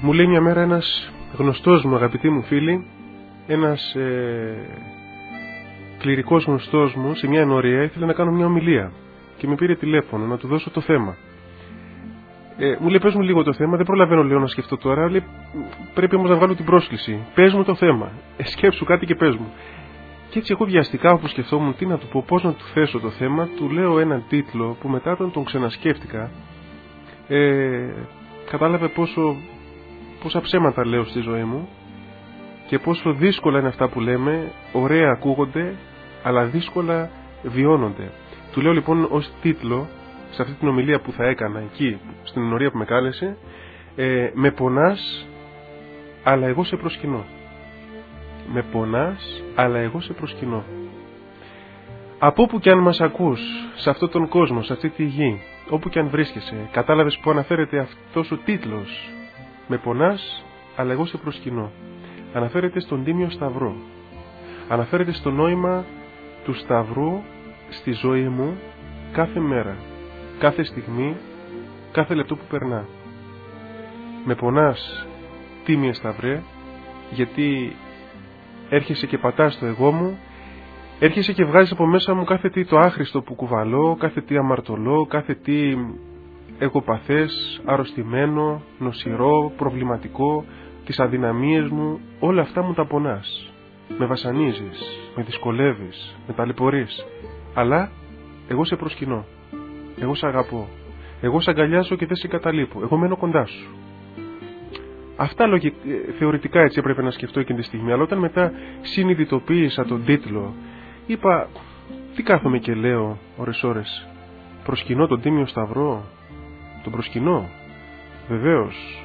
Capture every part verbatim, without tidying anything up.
Μου λέει μια μέρα ένας γνωστός μου, αγαπητοί μου φίλοι, ένας ε, κληρικός γνωστός μου, σε μια ενορία ήθελε να κάνω μια ομιλία και με πήρε τηλέφωνο να του δώσω το θέμα. Ε, μου λέει, πες μου λίγο το θέμα, δεν προλαβαίνω λέω να σκεφτώ τώρα, λέει, πρέπει όμως να βγάλω την πρόσκληση. Πες μου το θέμα, ε, σκέψου κάτι και πες μου. Και έτσι εγώ βιαστικά όπου σκεφτόμουν τι να του πω, πώς να του θέσω το θέμα, του λέω έναν τίτλο που μετά όταν τον ξανασκέφτηκα, ε, κατάλαβε πόσο, πόσα ψέματα λέω στη ζωή μου και πόσο δύσκολα είναι αυτά που λέμε, ωραία ακούγονται, αλλά δύσκολα βιώνονται. Του λέω λοιπόν ως τίτλο, σε αυτή την ομιλία που θα έκανα εκεί, στην ενορία που με κάλεσε, ε, με πονάς, αλλά εγώ σε προσκυνώ. Με πονάς, αλλά εγώ σε προσκυνώ. Από όπου και αν μας ακούς, σε αυτόν τον κόσμο, σε αυτή τη γη, όπου και αν βρίσκεσαι, κατάλαβες που αναφέρεται αυτός ο τίτλος. Με πονάς, αλλά εγώ σε προσκυνώ. Αναφέρεται στον Τίμιο Σταυρό. Αναφέρεται στο νόημα του Σταυρού στη ζωή μου κάθε μέρα, κάθε στιγμή, κάθε λεπτό που περνά. Με πονάς, Τίμιε Σταυρέ, γιατί έρχεσαι και πατάς το εγώ μου, έρχεσαι και βγάζεις από μέσα μου κάθε τι το άχρηστο που κουβαλώ, κάθε τι αμαρτωλό, κάθε τι εγωπαθές, αρρωστημένο, νοσηρό, προβληματικό, τις αδυναμίες μου, όλα αυτά μου τα πονάς. Με βασανίζεις, με δυσκολεύεις, με ταλαιπωρείς, αλλά εγώ σε προσκυνώ, εγώ σε αγαπώ, εγώ σε αγκαλιάζω και δεν σε καταλείπω, εγώ μένω κοντά σου. Αυτά λογι... θεωρητικά έτσι έπρεπε να σκεφτώ εκείνη τη στιγμή, αλλά όταν μετά συνειδητοποίησα τον τίτλο, είπα, τι κάθομαι και λέω ώρες ώρες, προσκυνώ τον Τίμιο Σταυρό, τον προσκυνώ, βεβαίως,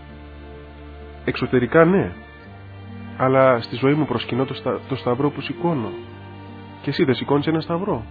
εξωτερικά ναι, αλλά στη ζωή μου προσκυνώ το, στα... το Σταυρό που σηκώνω. Και εσύ δεν σηκώνεις ένα Σταυρό?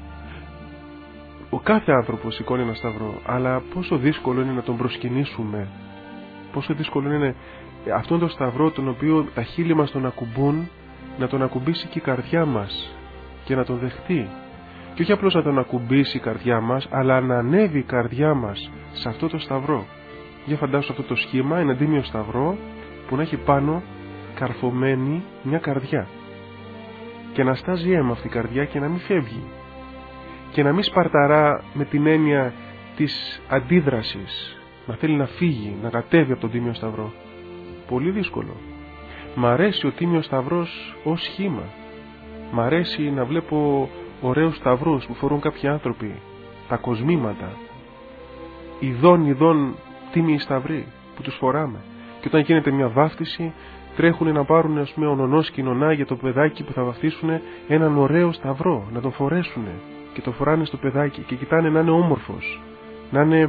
Ο κάθε άνθρωπος σηκώνει ένα Σταυρό, αλλά πόσο δύσκολο είναι να τον προσκυνήσουμε. Πόσο δύσκολο είναι αυτόν τον Σταυρό τον οποίο τα χείλη μας τον ακουμπούν, να τον ακουμπήσει και η καρδιά μας και να τον δεχτεί. Και όχι απλώς να τον ακουμπήσει η καρδιά μας, αλλά να ανέβει η καρδιά μας σε αυτό το Σταυρό. Για φαντάσου αυτό το σχήμα, ένα Τίμιο Σταυρό που να έχει πάνω καρφωμένη μια καρδιά και να στάζει αίμα αυτή η καρδιά και να μην φεύγει και να μην σπαρταρά με την έννοια της αντίδρασης, να θέλει να φύγει, να κατέβει από τον Τίμιο Σταυρό. Πολύ δύσκολο. Μ' αρέσει ο Τίμιος Σταυρός ως σχήμα. Μ' αρέσει να βλέπω ωραίους σταυρούς που φορούν κάποιοι άνθρωποι, τα κοσμήματα, ειδών ειδών τίμιοι σταυροί που τους φοράμε. Και όταν γίνεται μια βάφτιση, τρέχουν να πάρουν, ας πούμε, ονονός κοινωνά για το παιδάκι που θα βαφτίσουν έναν ωραίο σταυρό, να τον φορέσουν και το φοράνε στο παιδάκι και κοιτάνε να είναι όμορφος, να είναι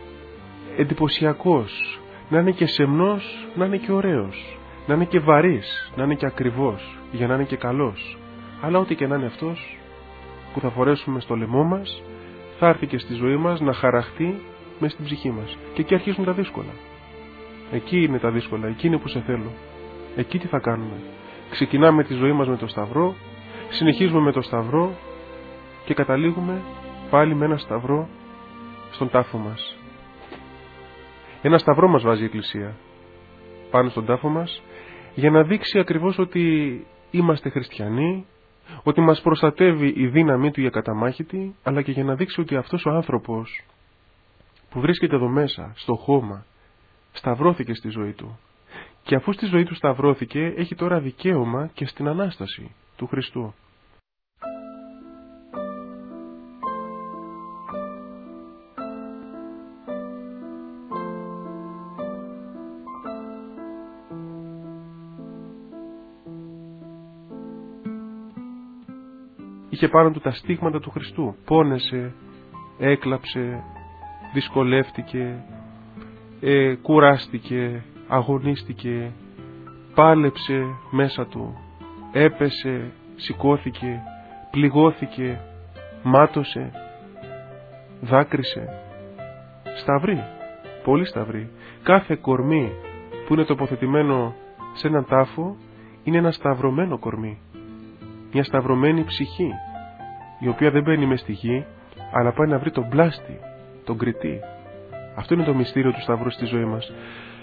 εντυπωσιακός, να είναι και σεμνός, να είναι και ωραίος, να είναι και βαρύς, να είναι και ακριβώς, για να είναι και καλός. Αλλά ό,τι και να είναι αυτός που θα φορέσουμε στο λαιμό μας, θα έρθει και στη ζωή μας να χαραχτεί μέσα στην ψυχή μας. Και εκεί αρχίζουν τα δύσκολα. Εκεί είναι τα δύσκολα, εκεί είναι που σε θέλω. Εκεί τι θα κάνουμε? Ξεκινάμε τη ζωή μας με το Σταυρό, συνεχίζουμε με το Σταυρό και καταλήγουμε πάλι με ένα Σταυρό στον τάφο μας. Ένα Σταυρό μας βάζει η Εκκλησία πάνω στον τάφο μας για να δείξει ακριβώς ότι είμαστε χριστιανοί, ότι μας προστατεύει η δύναμή του η ακαταμάχητη, αλλά και για να δείξει ότι αυτός ο άνθρωπος που βρίσκεται εδώ μέσα, στο χώμα, σταυρώθηκε στη ζωή του. Και αφού στη ζωή του σταυρώθηκε, έχει τώρα δικαίωμα και στην Ανάσταση του Χριστού. Είχε πάνω του τα στίγματα του Χριστού. Πόνεσε, έκλαψε, δυσκολεύτηκε, ε, κουράστηκε, αγωνίστηκε, πάλεψε μέσα του, έπεσε, σηκώθηκε, πληγώθηκε, μάτωσε, δάκρυσε. Σταυροί, πολύ σταυροί. Κάθε κορμί που είναι τοποθετημένο σε έναν τάφο είναι ένα σταυρωμένο κορμί. Μια σταυρωμένη ψυχή, η οποία δεν μπαίνει μες στη γη, αλλά πάει να βρει τον πλάστη, τον κριτή. Αυτό είναι το μυστήριο του Σταυρού στη ζωή μας.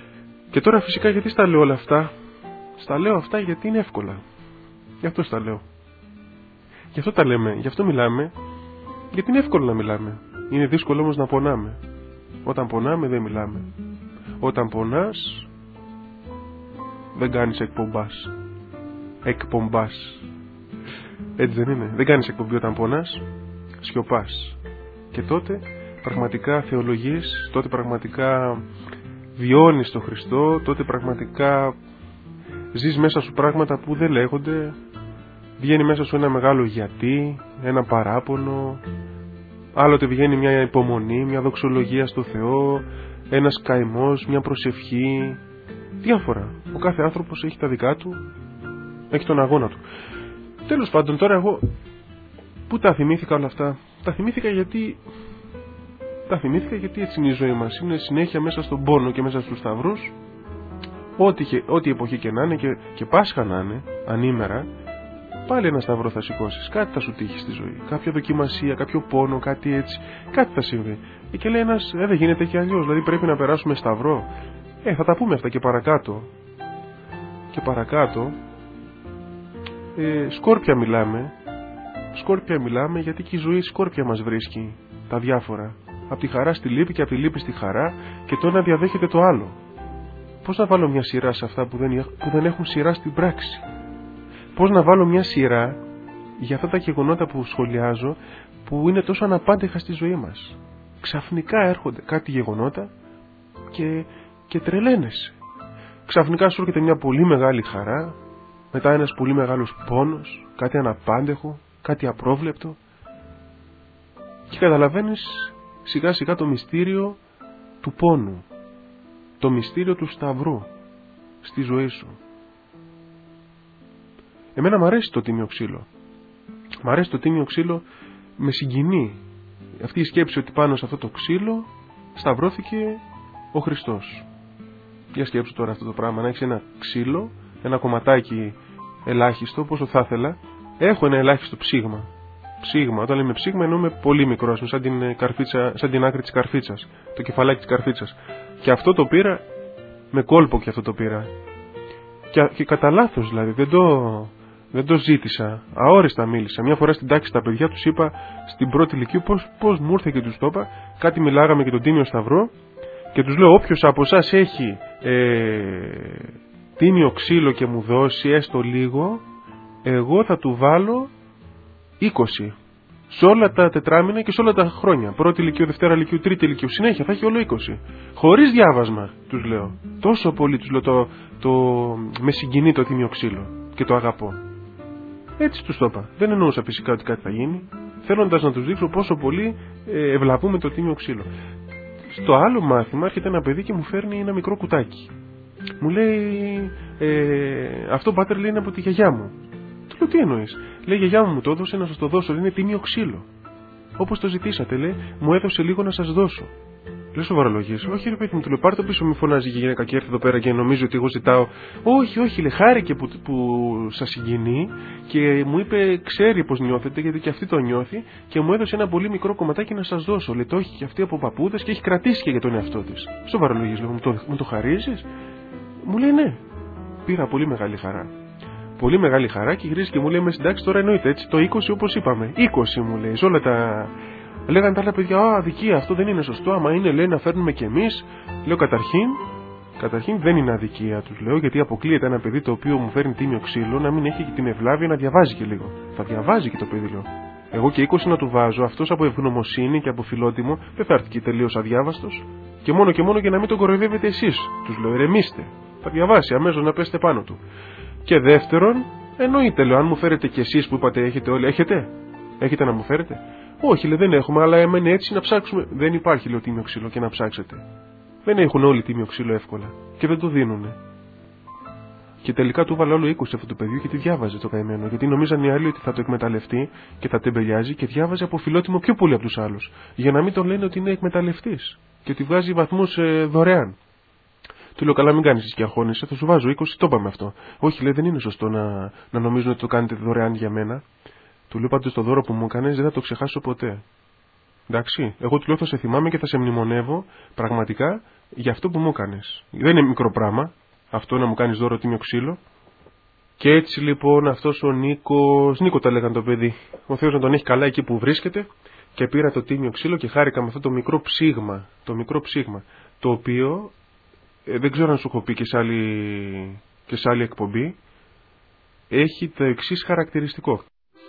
Και τώρα φυσικά γιατί στα λέω όλα αυτά? Στα λέω αυτά γιατί είναι εύκολα. Γι' αυτό στα λέω. Γι' αυτό τα λέμε, γι' αυτό μιλάμε. Γιατί είναι εύκολο να μιλάμε. Είναι δύσκολο όμως να πονάμε. Όταν πονάμε δεν μιλάμε. Όταν πονάς δεν κάνεις εκπομπάς. Εκπομπάς. Έτσι δεν είναι? Δεν κάνεις εκπομπή όταν πονάς. Σιωπάς. Και τότε πραγματικά θεολογείς, τότε πραγματικά βιώνεις τον Χριστό, τότε πραγματικά ζεις μέσα σου πράγματα που δεν λέγονται. Βγαίνει μέσα σου ένα μεγάλο γιατί, ένα παράπονο, άλλοτε βγαίνει μια υπομονή, μια δοξολογία στο Θεό, ένας καημός, μια προσευχή, διάφορα. Ο κάθε άνθρωπος έχει τα δικά του, έχει τον αγώνα του. Τέλος πάντων, τώρα εγώ πού τα θυμήθηκα όλα αυτά? Τα θυμήθηκα γιατί τα θυμήθηκα γιατί έτσι είναι η ζωή μας. Είναι συνέχεια μέσα στον πόνο και μέσα στους σταυρούς. Ό,τι, ό,τι εποχή και να είναι και, και Πάσχα να είναι, ανήμερα, πάλι ένα σταυρό θα σηκώσεις. Κάτι θα σου τύχει στη ζωή. Κάποια δοκιμασία, κάποιο πόνο, κάτι έτσι. Κάτι θα συμβεί. Και λέει ένας, ε, δεν γίνεται και αλλιώς. Δηλαδή πρέπει να περάσουμε σταυρό. Ε, θα τα πούμε αυτά και παρακάτω. Και παρακάτω. Ε, σκόρπια μιλάμε. Σκόρπια μιλάμε γιατί και η ζωή σκόρπια μας βρίσκει. Τα διάφορα. Από τη χαρά στη λύπη και από τη λύπη στη χαρά. Και το ένα διαδέχεται το άλλο. Πώς να βάλω μια σειρά σε αυτά που δεν, που δεν έχουν σειρά στην πράξη? Πώς να βάλω μια σειρά για αυτά τα γεγονότα που σχολιάζω, που είναι τόσο αναπάντεχα στη ζωή μας? Ξαφνικά έρχονται κάτι γεγονότα και, και τρελαίνεσαι. Ξαφνικά σου έρχεται μια πολύ μεγάλη χαρά, μετά ένας πολύ μεγάλος πόνος, κάτι αναπάντεχο, κάτι απρόβλεπτο, και καταλαβαίνεις σιγά σιγά το μυστήριο του πόνου, το μυστήριο του σταυρού στη ζωή σου. Εμένα μου αρέσει το τίμιο ξύλο. Μ' αρέσει το τίμιο ξύλο, με συγκινεί αυτή η σκέψη ότι πάνω σε αυτό το ξύλο σταυρώθηκε ο Χριστός. Για σκέψου τώρα αυτό το πράγμα, να έχεις ένα ξύλο, ένα κομματάκι ελάχιστο, πόσο θα ήθελα. Έχω ένα ελάχιστο ψήγμα. Ψήγμα, όταν λέμε ψήγμα εννοούμε πολύ μικρό, σαν την, καρφίτσα, σαν την άκρη της καρφίτσας, το κεφαλάκι της καρφίτσας. Και αυτό το πήρα, με κόλπο και αυτό το πήρα. Και, και κατά λάθος δηλαδή, δεν το, δεν το ζήτησα, αόριστα μίλησα. Μια φορά στην τάξη στα παιδιά τους είπα στην πρώτη ηλικίου πώς, πώς μου ήρθε και τους το είπα. Κάτι μιλάγαμε για τον Τίμιο Σταυρό και τους λέω, όποιος από εσάς έχει ε, τίμιο ξύλο και μου δώσει έστω λίγο, εγώ θα του βάλω είκοσι. Σε όλα τα τετράμινα και σε όλα τα χρόνια. Πρώτη ηλικίου, δευτέρα ηλικίου, τρίτη ηλικίου. Συνέχεια θα έχει όλο είκοσι. Χωρίς διάβασμα, τους λέω. Τόσο πολύ τους λέω το, το, με συγκινεί το τίμιο ξύλο και το αγαπώ. Έτσι τους το είπα. Δεν εννοούσα φυσικά ότι κάτι θα γίνει. Θέλοντας να τους δείξω πόσο πολύ ε, ευλαβούμε το τίμιο ξύλο. Στο άλλο μάθημα έρχεται ένα παιδί και μου φέρνει ένα μικρό κουτάκι. Μου λέει, ε, αυτό πάτερ λέει είναι από τη γιαγιά μου. Του λέω, τι εννοείς? Λέει, η γιαγιά μου μου το έδωσε να σας το δώσω, είναι τίμιο ξύλο. Όπως το ζητήσατε, λέει, μου έδωσε λίγο να σας δώσω. Λέω, σοβαρολογίες? Όχι, ρε παιδί μου, του λέω, πάρ' το πίσω, μη φωνάζει η γυναίκα και έρθει εδώ πέρα και νομίζω ότι εγώ ζητάω. Όχι, όχι, λέει, χάρηκε που, που σας συγκινεί και μου είπε, ξέρει πώς νιώθετε, γιατί και αυτή το νιώθει και μου έδωσε ένα πολύ μικρό κομματάκι να σας δώσω. Λέει, το έχει και αυτή από παππούδες και έχει κρατήσει και για τον εαυτό της. Σοβαρολογίες, λέω, μου το, μου το χαρίζεις? Μου λέει, ναι. Πήρα πολύ μεγάλη χαρά. Πολύ μεγάλη χαρά και γυρίζει και μου λέει, με συντάξει τώρα εννοείται έτσι, το είκοσι όπως είπαμε. είκοσι μου λέει, σε όλα τα. Λέγανε τα άλλα παιδιά, α, αδικία, αυτό δεν είναι σωστό. Άμα είναι, λέει, να φέρνουμε κι εμείς. Λέω, καταρχήν, καταρχήν δεν είναι αδικία, τους λέω, γιατί αποκλείεται ένα παιδί το οποίο μου φέρνει τίμιο ξύλο να μην έχει και την ευλάβεια να διαβάζει και λίγο. Θα διαβάζει και το παιδί, λέω. Εγώ και είκοσι να του βάζω, αυτός από ευγνωμοσύνη και από φιλότιμο δεν θα έρθει και τελείως αδιάβαστος. Και μόνο και μόνο για να μην τον κοροϊδεύετε εσείς, τους λέω, ηρεμήστε. Θα διαβάσει αμέσως να πέσετε πάνω του. Και δεύτερον, εννοείται, λέω, αν μου φέρετε κι εσείς που είπατε έχετε όλοι, έχετε, έχετε να μου φέρετε? Όχι, λέει, δεν έχουμε, αλλά έμενε έτσι να ψάξουμε. Δεν υπάρχει, λέω, τίμιο ξύλο και να ψάξετε. Δεν έχουν όλοι τίμιο ξύλο εύκολα και δεν το δίνουνε. Και τελικά του βάλα όλο είκοσι αυτό το παιδί και τη διάβαζε το καημένο. Γιατί νομίζαν οι άλλοι ότι θα το εκμεταλλευτεί και θα τεμπελιάζει και διάβαζε από φιλότιμο πιο πολύ από τους άλλους. Για να μην τον λένε ότι είναι εκμεταλλευτής και ότι βγάζει βαθμούς ε, δωρεάν. Του λέω, καλά, μην κάνεις και αγχώνεσαι, θα σου βάζω είκοσι, το είπαμε αυτό. Όχι, λέει, δεν είναι σωστό να, να νομίζουν ότι το κάνετε δωρεάν για μένα. Του λέω, πάντως το δώρο που μου έκανες δεν θα το ξεχάσω ποτέ. Εντάξει, εγώ του λέω θα σε θυμάμαι και θα σε μνημονεύω πραγματικά για αυτό που μου έκανες. Δεν είναι μικρό πράγμα αυτό να μου κάνεις δώρο τίμιο ξύλο. Και έτσι λοιπόν αυτός ο Νίκος, Νίκο τα λέγανε το παιδί, ο Θεός να τον έχει καλά εκεί που βρίσκεται, και πήρα το τίμιο ξύλο και χάρηκα με αυτό το μικρό ψήγμα, το μικρό ψήγμα, το οποίο ε, δεν ξέρω αν σου έχω πει και σε άλλη, και σε άλλη εκπομπή, έχει το εξής χαρακτηριστικό.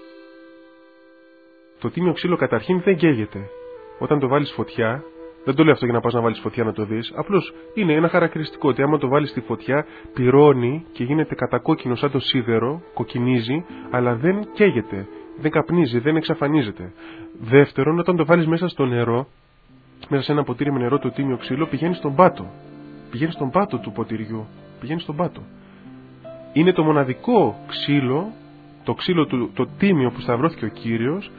Το τίμιο ξύλο καταρχήν δεν καίγεται. Όταν το βάλεις φωτιά, δεν το λέω αυτό για να πας να βάλεις φωτιά να το δεις, απλώς είναι ένα χαρακτηριστικό ότι άμα το βάλεις στη φωτιά πυρώνει και γίνεται κατακόκκινο σαν το σίδερο, κοκκινίζει, αλλά δεν καίγεται, δεν καπνίζει, δεν εξαφανίζεται. Δεύτερον, όταν το βάλεις μέσα στο νερό, μέσα σε ένα ποτήρι με νερό το τίμιο ξύλο, πηγαίνει στον πάτο. Πηγαίνει στον πάτο του ποτηριού, πηγαίνει στον πάτο. Είναι το μοναδικό ξύλο, το ξύλο του, το τίμιο που σταυρώθηκε ο Κύριος,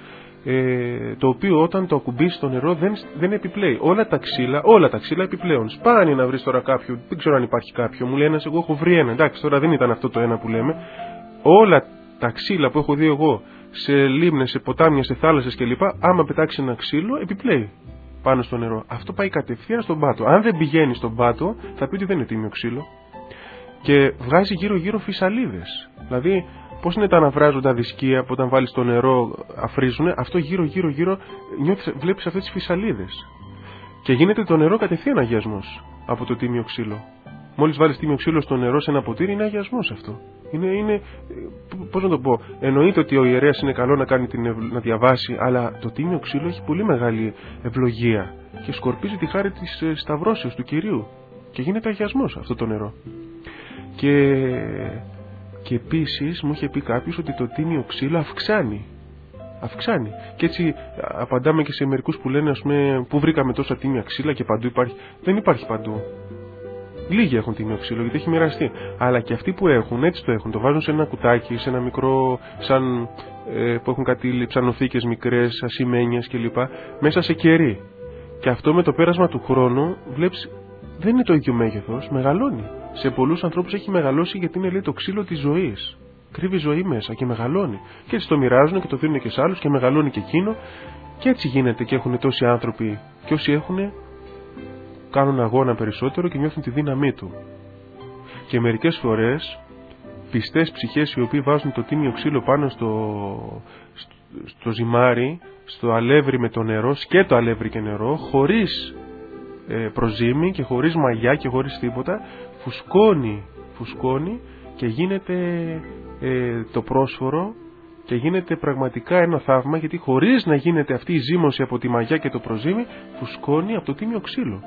Ε, το οποίο όταν το ακουμπήσει στο νερό δεν, δεν επιπλέει. Όλα τα ξύλα, όλα τα ξύλα επιπλέον. Σπάνια να βρεις τώρα κάποιο, δεν ξέρω αν υπάρχει κάποιο. Μου λέει ένας, εγώ έχω βρει ένα. Εντάξει, τώρα δεν ήταν αυτό το ένα που λέμε. Όλα τα ξύλα που έχω δει εγώ σε λίμνες, σε ποτάμια, σε θάλασσες κλπ. Άμα πετάξει ένα ξύλο, επιπλέει πάνω στο νερό. Αυτό πάει κατευθείαν στον πάτο. Αν δεν πηγαίνει στον πάτο, θα πει ότι δεν είναι τίμιο ξύλο. Και βγάζει γύρω-γύρω φυσαλίδες. Δηλαδή, πώς είναι τα αναβράζοντα δισκία που όταν βάλεις το νερό αφρίζουνε, αυτό γύρω-γύρω-γύρω βλέπεις αυτές τις φυσαλίδες. Και γίνεται το νερό κατευθείαν αγιασμός από το τίμιο ξύλο. Μόλις βάλεις τίμιο ξύλο στο νερό σε ένα ποτήρι, είναι αγιασμός αυτό. Είναι, είναι, πώς να το πω, εννοείται ότι ο ιερέας είναι καλό να, κάνει την, να διαβάσει, αλλά το τίμιο ξύλο έχει πολύ μεγάλη ευλογία και σκορπίζει τη χάρη της σταυρώσεως του Κυρίου. Και γίνεται αγιασμός αυτό το νερό. Και... Και επίσης μου είχε πει κάποιος ότι το τίμιο ξύλο αυξάνει. Αυξάνει. Και έτσι απαντάμε και σε μερικούς που λένε, ας πούμε, πού βρήκαμε τόσα τίμια ξύλα και παντού υπάρχει. Δεν υπάρχει παντού. Λίγοι έχουν τίμιο ξύλο γιατί έχει μοιραστεί. Αλλά και αυτοί που έχουν, έτσι το έχουν. Το βάζουν σε ένα κουτάκι, σε ένα μικρό, σαν ε, που έχουν κάτι ψανοθήκες μικρές, ασημένιες κλπ. Μέσα σε κερί. Και αυτό με το πέρασμα του χρόνου βλέπεις δεν είναι το ίδιο μέγεθος, μεγαλώνει. Σε πολλούς ανθρώπους έχει μεγαλώσει γιατί είναι, λέει, το ξύλο της ζωής. Κρύβει ζωή μέσα και μεγαλώνει. Και έτσι το μοιράζουν και το δίνουν και σε άλλους και μεγαλώνει και εκείνο. Και έτσι γίνεται και έχουν τόσοι άνθρωποι. Και όσοι έχουν, κάνουν αγώνα περισσότερο και νιώθουν τη δύναμή του. Και μερικές φορές πιστές ψυχές οι οποίοι βάζουν το τίμιο ξύλο πάνω στο, στο, στο ζυμάρι, στο αλεύρι με το νερό, σκέτο αλεύρι και νερό, χωρίς ε, προζύμι και χωρίς μαγιά και χωρίς τίποτα, φουσκώνει, φουσκώνει και γίνεται ε, το πρόσφορο και γίνεται πραγματικά ένα θαύμα, γιατί χωρίς να γίνεται αυτή η ζύμωση από τη μαγιά και το προζύμι, φουσκώνει από το τίμιο ξύλο.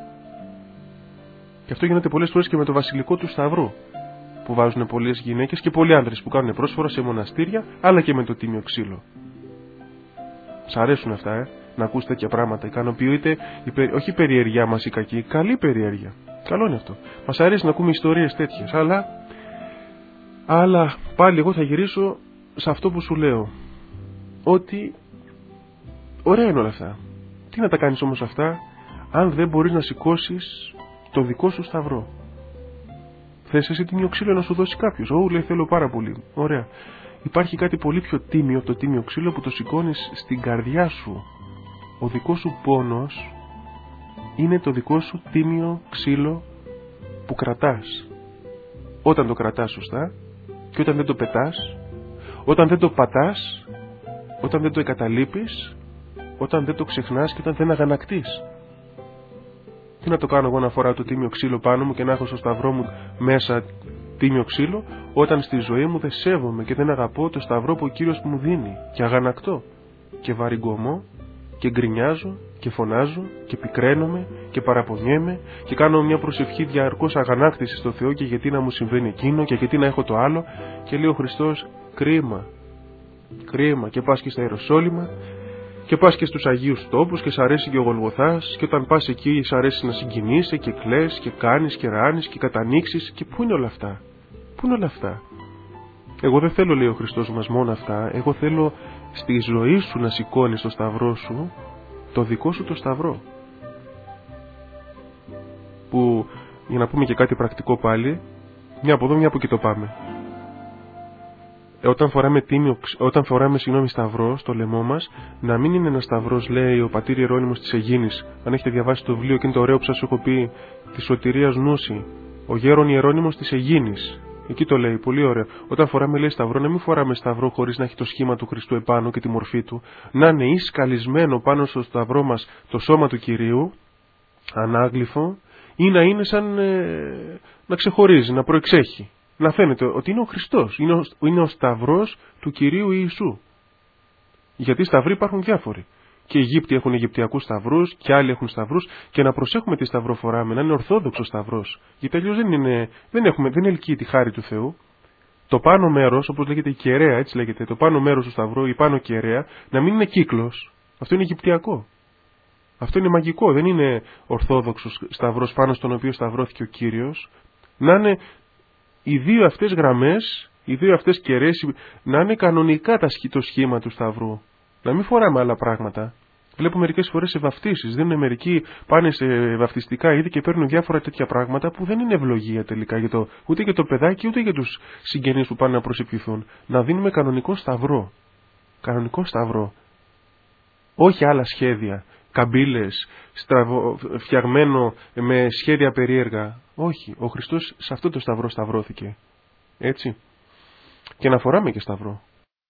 Και αυτό γίνεται πολλές φορές και με το βασιλικό του Σταυρού, που βάζουν πολλές γυναίκες και πολλοί άνδρες που κάνουν πρόσφορα σε μοναστήρια, αλλά και με το τίμιο ξύλο. Σ' αρέσουν αυτά, ε, να ακούς τέτοια πράγματα. Ικανοποιείται, όχι η περιέργειά μας η κακή, καλή περιέργεια. Καλό είναι αυτό. Μας αρέσει να ακούμε ιστορίες τέτοιες, αλλά, αλλά πάλι εγώ θα γυρίσω σε αυτό που σου λέω. Ότι ωραία είναι όλα αυτά. Τι να τα κάνεις όμως αυτά, αν δεν μπορείς να σηκώσεις το δικό σου σταυρό. Θες εσύ τίμιο ξύλο να σου δώσει κάποιος. Ω, λέει, θέλω πάρα πολύ. Ωραία. Υπάρχει κάτι πολύ πιο τίμιο από το τίμιο ξύλο που το σηκώνεις στην καρδιά σου. Ο δικός σου πόνος είναι το δικό σου τίμιο ξύλο που κρατάς. Όταν το κρατάς σωστά και όταν δεν το πετάς, όταν δεν το πατάς, όταν δεν το εγκαταλείπεις, όταν δεν το ξεχνάς και όταν δεν αγανακτείς. Τι να το κάνω εγώ να φοράω το τίμιο ξύλο πάνω μου και να έχω στο σταυρό μου μέσα τίμιο ξύλο, όταν στη ζωή μου δεν σέβομαι και δεν αγαπώ το σταυρό που ο Κύριος μου δίνει και αγανακτώ και βαριγκωμώ και γκρινιάζω και φωνάζω και πικραίνομαι και παραπονιέμαι και κάνω μια προσευχή διαρκώς αγανάκτηση στο Θεό και γιατί να μου συμβαίνει εκείνο και γιατί να έχω το άλλο, και λέει ο Χριστός, κρίμα, κρίμα, και πας και στα Ιεροσόλυμα και πας και στους Αγίους Τόπους και σ' αρέσει και ο Γολγοθάς και όταν πας εκεί σ' αρέσει να συγκινείσαι και κλαις και κάνεις και ράνεις και κατανοίξεις. Και πού είναι όλα αυτά, πού είναι όλα αυτά. Εγώ δεν θέλω, λέει ο Χριστός μας, μόνο αυτά. Εγώ θέλω στη ζωή σου να σηκώνεις το σταυρό σου, το δικό σου το σταυρό. Που, για να πούμε και κάτι πρακτικό πάλι, μια από εδώ μια από εκεί το πάμε. όταν φοράμε, τίμιο, όταν φοράμε συγγνώμη, σταυρό στο λαιμό μας, να μην είναι ένα σταυρός, λέει ο πατήρ Ιερώνυμος της Αιγίνης. Αν έχετε διαβάσει το βιβλίο και είναι το ωραίο που σας έχω πει, της Σωτηρίας Νούση, ο γέρον Ιερώνυμος της Αιγίνης. Εκεί το λέει, πολύ ωραίο. Όταν φοράμε, λέει, σταυρό, να μην φοράμε σταυρό χωρίς να έχει το σχήμα του Χριστού επάνω και τη μορφή του. Να είναι ή σκαλισμένο πάνω στο σταυρό μας το σώμα του Κυρίου, ανάγλυφο, ή να είναι σαν ε, να ξεχωρίζει, να προεξέχει. Να φαίνεται ότι είναι ο Χριστός, είναι ο, είναι ο σταυρός του Κυρίου Ιησού. Γιατί σταυροί υπάρχουν διάφοροι. Και οι Αιγύπτιοι έχουν Αιγυπτιακούς σταυρούς, και άλλοι έχουν σταυρούς, και να προσέχουμε τι σταυρό φοράμε, να είναι ορθόδοξο σταυρός. Γιατί αλλιώς δεν, είναι, δεν, έχουμε, δεν ελκύει τη χάρη του Θεού. Το πάνω μέρος, όπως λέγεται η κεραία, έτσι λέγεται, το πάνω μέρος του σταυρού, η πάνω κεραία, να μην είναι κύκλος. Αυτό είναι Αιγυπτιακό. Αυτό είναι μαγικό, δεν είναι ορθόδοξος σταυρός πάνω στον οποίο σταυρώθηκε ο Κύριος. Να είναι οι δύο αυτές γραμμές, οι δύο αυτές κεραίες, να είναι κανονικά το σχήμα του σταυρού. Να μην φοράμε άλλα πράγματα. Βλέπω μερικές φορές σε βαφτίσεις. Δίνουν μερικοί, πάνε σε βαφτιστικά είδη και παίρνουν διάφορα τέτοια πράγματα που δεν είναι ευλογία τελικά για το, ούτε για το παιδάκι ούτε για τους συγγενείς που πάνε να προσευχηθούν. Να δίνουμε κανονικό σταυρό. Κανονικό σταυρό. Όχι άλλα σχέδια. Καμπύλες, στραβο, φτιαγμένο με σχέδια περίεργα. Όχι. Ο Χριστός σε αυτό το σταυρό σταυρώθηκε. Έτσι. Και να φοράμε και σταυρό.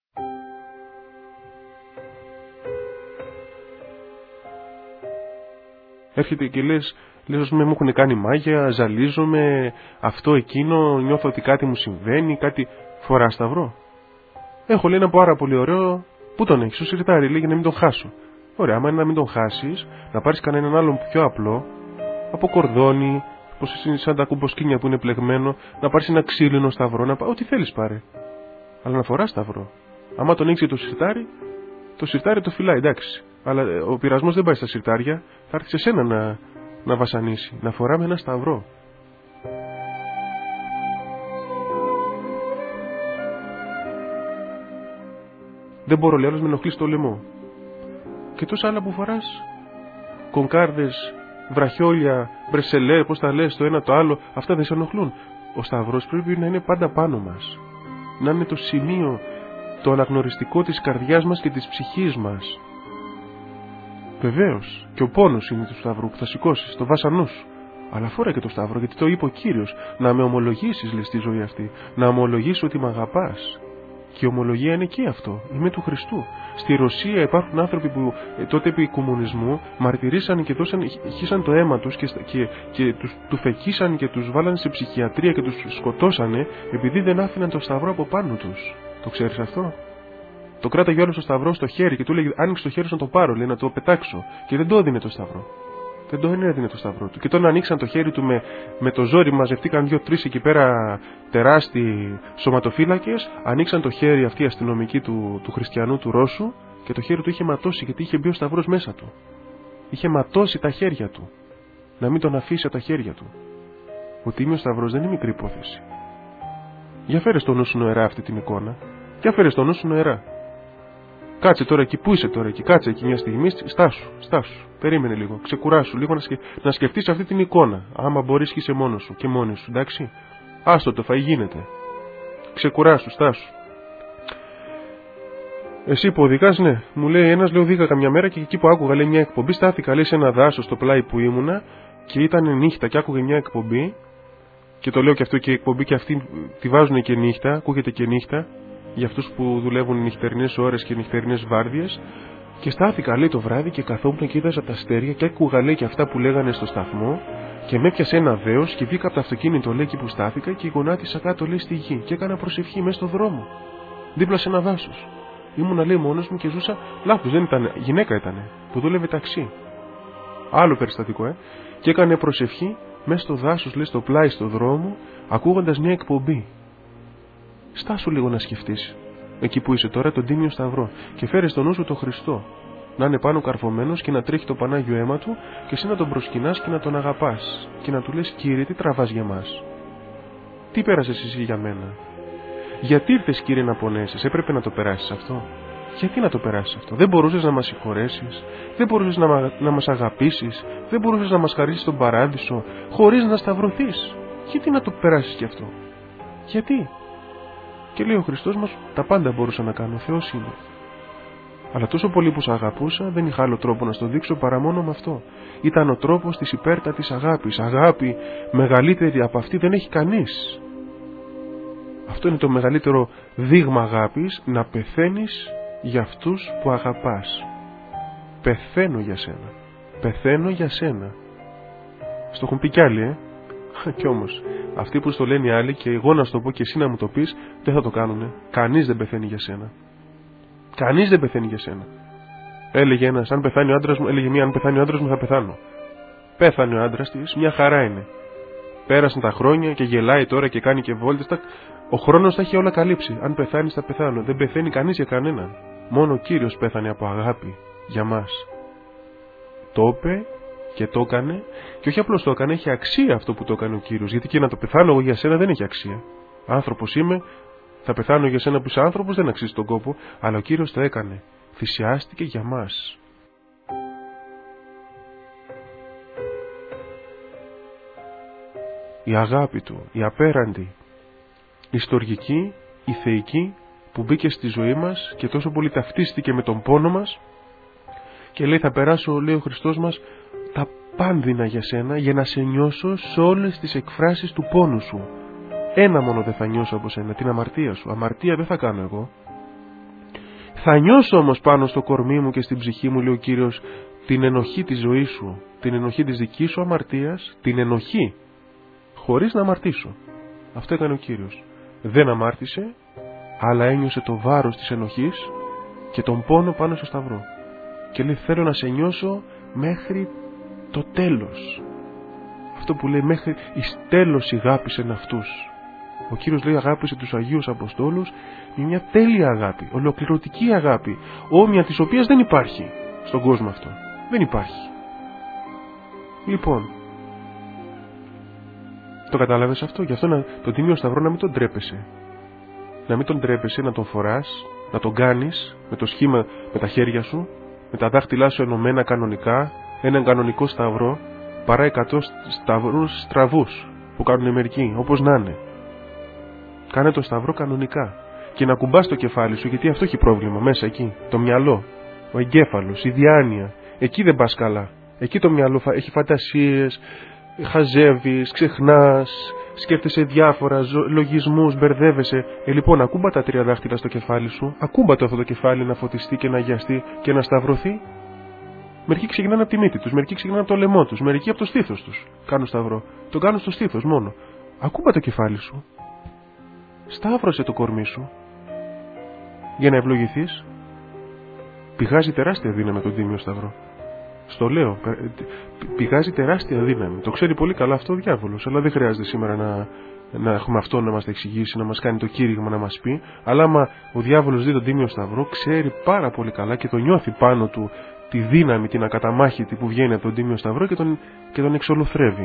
Έρχεται και λες, λες με μου έχουν κάνει μάγια, ζαλίζομαι, αυτό εκείνο, νιώθω ότι κάτι μου συμβαίνει, κάτι. Φορά σταυρό. Έχω, λέει, ένα πάρα πολύ ωραίο. Πού τον έχεις? Στο σιρτάρι, λέει, για να μην τον χάσω. Ωραία, άμα είναι να μην τον χάσεις, να πάρεις κανέναν άλλον πιο απλό, από κορδόνι, πως είναι σαν τα κουμποσκίνια που είναι πλεγμένο, να πάρεις ένα ξύλινο σταυρό, να πά... ό,τι θέλεις πάρε. Αλλά να φοράς σταυρό. Άμα τον έχεις το σιρτάρι, το σιρτάρι το φυλάει, εντάξει. Αλλά ο πειρασμός δεν πάει στα σιρτάρια, θα έρθει σε σένα να, να βασανίσει. Να φοράμε ένα σταυρό. Δεν μπορώ, λέει, άλλος με ενοχλεί στο λαιμό. Και τόσα άλλα που φοράς. Κονκάρδες, βραχιόλια, μπρεσελέ, πώς τα λες, το ένα το άλλο, αυτά δεν σε ενοχλούν. Ο σταυρός πρέπει να είναι πάντα πάνω μας. Να είναι το σημείο, το αναγνωριστικό της καρδιάς μας και της ψυχής μας. Βεβαίως, και ο πόνος είναι του σταυρού που θα σηκώσεις, το βάσανό σου. Αλλά φόρα και το σταυρό, γιατί το είπε ο Κύριος. Να με ομολογήσεις, λες, στη ζωή αυτή. Να ομολογήσεις ότι με αγαπάς. Και η ομολογία είναι και αυτό. Είμαι του Χριστού. Στη Ρωσία υπάρχουν άνθρωποι που ε, τότε επί κομμουνισμού μαρτυρήσαν και δώσαν, χύσαν το αίμα τους και, και, και τους, του φεκίσαν και τους βάλαν σε ψυχιατρία και τους σκοτώσανε επειδή δεν άφηναν το σταυρό από πάνω τους. Το ξέρεις αυτό? Το κράταγε όλο το σταυρό στο χέρι και του λέγει: άνοιξε το χέρι σου να το πάρω, λέει, να το πετάξω. Και δεν το έδινε το σταυρό. Δεν το έδινε το σταυρό του. Και όταν ανοίξαν το χέρι του με, με το ζόρι, μαζευτήκαν δύο-τρεις εκεί πέρα τεράστιοι σωματοφύλακες, ανοίξαν το χέρι αυτοί οι αστυνομικοί του, του χριστιανού του Ρώσου και το χέρι του είχε ματώσει γιατί είχε μπει ο σταυρός μέσα του. Είχε ματώσει τα χέρια του. Να μην τον αφήσει από τα χέρια του. Ο τίμιος σταυρός δεν είναι μικρή υπόθεση. Για φέρε στο νου σου νοερά αυτή την εικόνα. Για φέρε στο νου σου νοερά. Κάτσε τώρα εκεί, πού είσαι τώρα εκεί, κάτσε εκεί μια στιγμή, στάσου, στάσου. Περίμενε λίγο, ξεκουράσου λίγο να, σκε... να σκεφτείς αυτή την εικόνα. Άμα μπορείς και είσαι μόνος σου και μόνη σου, εντάξει. Άστο το, θα γίνεται. Ξεκουράσου, στάσου. Εσύ που οδηγάς, ναι. Μου λέει ένας, λέει, οδήγα καμιά μέρα και εκεί που άκουγα, λέει, μια εκπομπή, στάθηκα, λέει, σε ένα δάσος στο πλάι που ήμουνα και ήταν νύχτα και άκουγε μια εκπομπή. Και το λέω και αυτό, και η εκπομπή και αυτή τη βάζουν και νύχτα, ακούγεται και νύχτα. Για αυτούς που δουλεύουν νυχτερινές ώρες και νυχτερινές βάρδιες. Και στάθηκα, λέει, το βράδυ και καθόμουν και είδαζα τα αστέρια και άκουγα, λέει, και αυτά που λέγανε στο σταθμό. Και με έπιασε ένα δέος και βγήκα από το αυτοκίνητο, λέει, εκεί που στάθηκα και γονάτισα κάτω, λέει, στη γη. Και έκανα προσευχή μέσα στο δρόμο. Δίπλα σε ένα δάσος. Ήμουνα, λέει, μόνος μου και ζούσα. Λάθος, δεν ήταν. Γυναίκα ήταν που δούλευε ταξί. Άλλο περιστατικό, ε. Και έκανε προσευχή μέσα στο δάσος, λέει, στο πλάι, στο δρόμο, ακούγοντας μια εκπομπή. Στάσου λίγο να σκεφτείς, εκεί που είσαι τώρα, τον τίμιο σταυρό, και φέρε στο νου σου τον Χριστό. Να είναι πάνω καρφωμένος και να τρέχει το πανάγιο αίμα του, και εσύ να τον προσκυνάς και να τον αγαπάς. Και να του λες: Κύριε, τι τραβάς για μας? Τι πέρασες εσύ για μένα? Γιατί ήρθες, Κύριε, να πονέσεις? Έπρεπε να το περάσεις αυτό. Γιατί να το περάσεις αυτό? Δεν μπορούσες να μας συγχωρέσεις? Δεν μπορούσες να, μα... να μας αγαπήσεις? Δεν μπορούσες να μας χαρίσεις τον παράδεισο χωρίς να σταυρωθείς? Γιατί να το περάσεις κι αυτό? Γιατί? Και λέει ο Χριστός μας, τα πάντα μπορούσα να κάνω, Θεός είμαι. Αλλά τόσο πολύ που σ' αγαπούσα, δεν είχα άλλο τρόπο να στο δείξω παρά μόνο με αυτό. Ήταν ο τρόπος της υπέρτατης αγάπης. Αγάπη μεγαλύτερη από αυτή δεν έχει κανείς. Αυτό είναι το μεγαλύτερο δείγμα αγάπης, να πεθαίνεις για αυτούς που αγαπάς. Πεθαίνω για σένα. Πεθαίνω για σένα. Στο έχουν πει κι άλλοι, ε. Κι όμως, αυτοί που στο λένε οι άλλοι και εγώ να σου το πω και εσύ να μου το πεις, δεν θα το κάνουνε. Κανείς δεν πεθαίνει για σένα. Κανείς δεν πεθαίνει για σένα. Έλεγε ένας, αν πεθάνει ο άντρας μου, έλεγε μία, αν πεθάνει ο άντρας μου θα πεθάνω. Πέθανε ο άντρας της, μια χαρά είναι. Πέρασαν τα χρόνια και γελάει τώρα και κάνει και βόλτες. Ο χρόνος θα έχει όλα καλύψει. Αν πεθάνεις θα πεθάνω. Δεν πεθαίνει κανείς για κανέναν. Μόνο ο Κύριος πέθανε από αγάπη για μας. Το είπε και το έκανε, και όχι απλώς το έκανε, έχει αξία αυτό που το έκανε ο Κύριος. Γιατί και να το πεθάνω εγώ για σένα δεν έχει αξία. Άνθρωπος είμαι, θα πεθάνω για σένα που είσαι άνθρωπος, δεν αξίζει τον κόπο, αλλά ο Κύριος το έκανε. Θυσιάστηκε για μας. Η αγάπη του, η απέραντη, η στοργική, η θεϊκή, που μπήκε στη ζωή μας και τόσο πολύ ταυτίστηκε με τον πόνο μας και λέει, θα περάσω, λέει ο Χριστός μας, τα πάνδυνα για σένα, για να σε νιώσω σε όλες τις εκφράσεις του πόνου σου. Ένα μόνο δεν θα νιώσω από σένα, την αμαρτία σου. Αμαρτία δεν θα κάνω εγώ. Θα νιώσω όμως πάνω στο κορμί μου και στην ψυχή μου, λέει ο Κύριος, την ενοχή της ζωής σου, την ενοχή της δικής σου αμαρτίας, την ενοχή, χωρίς να αμαρτήσω. Αυτό έκανε ο Κύριος. Δεν αμάρτησε, αλλά ένιωσε το βάρος της ενοχής και τον πόνο πάνω στο σταυρό. Και λέει, θέλω να σε νιώσω μέχρι το τέλος. Αυτό που λέει, μέχρι εις τέλος αγάπησεν αυτούς. Ο Κύριος λέει, αγάπησε τους Αγίους Αποστόλους με μια τέλεια αγάπη, ολοκληρωτική αγάπη, όμοια της οποίας δεν υπάρχει στον κόσμο αυτό. Δεν υπάρχει. Λοιπόν, το κατάλαβες αυτό? Γι' αυτό να, τον Τίμιο Σταυρό να μην τον τρέπεσαι. Να μην τον τρέπεσαι, να τον φοράς, να τον κάνεις με το σχήμα με τα χέρια σου, με τα δάχτυλά σου ενωμένα κανονικά, έναν κανονικό σταυρό, παρά εκατό σταυρούς στραβούς που κάνουν μερικοί, όπως να είναι. Κάνε το σταυρό κανονικά και να κουμπάς το κεφάλι σου, γιατί αυτό έχει πρόβλημα μέσα εκεί. Το μυαλό, ο εγκέφαλος, η διάνοια. Εκεί δεν πας καλά. Εκεί το μυαλό έχει φαντασίες, χαζεύεις, ξεχνάς, σκέφτεσαι διάφορα, λογισμούς, μπερδεύεσαι. Ε, λοιπόν, ακούμπα τα τρία δάχτυλα στο κεφάλι σου, ακούμπα το αυτό το κεφάλι να φωτιστεί και να αγιαστεί και να σταυρωθεί. Μερικοί ξεκινάνε από τη μύτη τους, μερικοί ξεκινάνε από το λαιμό τους, μερικοί από το στήθος τους. Κάνουν σταυρό. Το κάνουν στο στήθος μόνο. Ακούμπα το κεφάλι σου. Σταύρωσε το κορμί σου για να ευλογηθείς. Πηγάζει τεράστια δύναμη τον Τίμιο Σταυρό. Στο λέω, πηγάζει τεράστια δύναμη. Το ξέρει πολύ καλά αυτό ο διάβολος, αλλά δεν χρειάζεται σήμερα να, να έχουμε αυτό να μας τα εξηγήσει, να μας κάνει το κήρυγμα να μας πει. Αλλά άμα ο διάβολος δει τον Τίμιο Σταυρό, ξέρει πάρα πολύ καλά και το νιώθει πάνω του τη δύναμη, την ακαταμάχητη που βγαίνει από τον Τίμιο Σταυρό και τον, και τον εξολοθρεύει.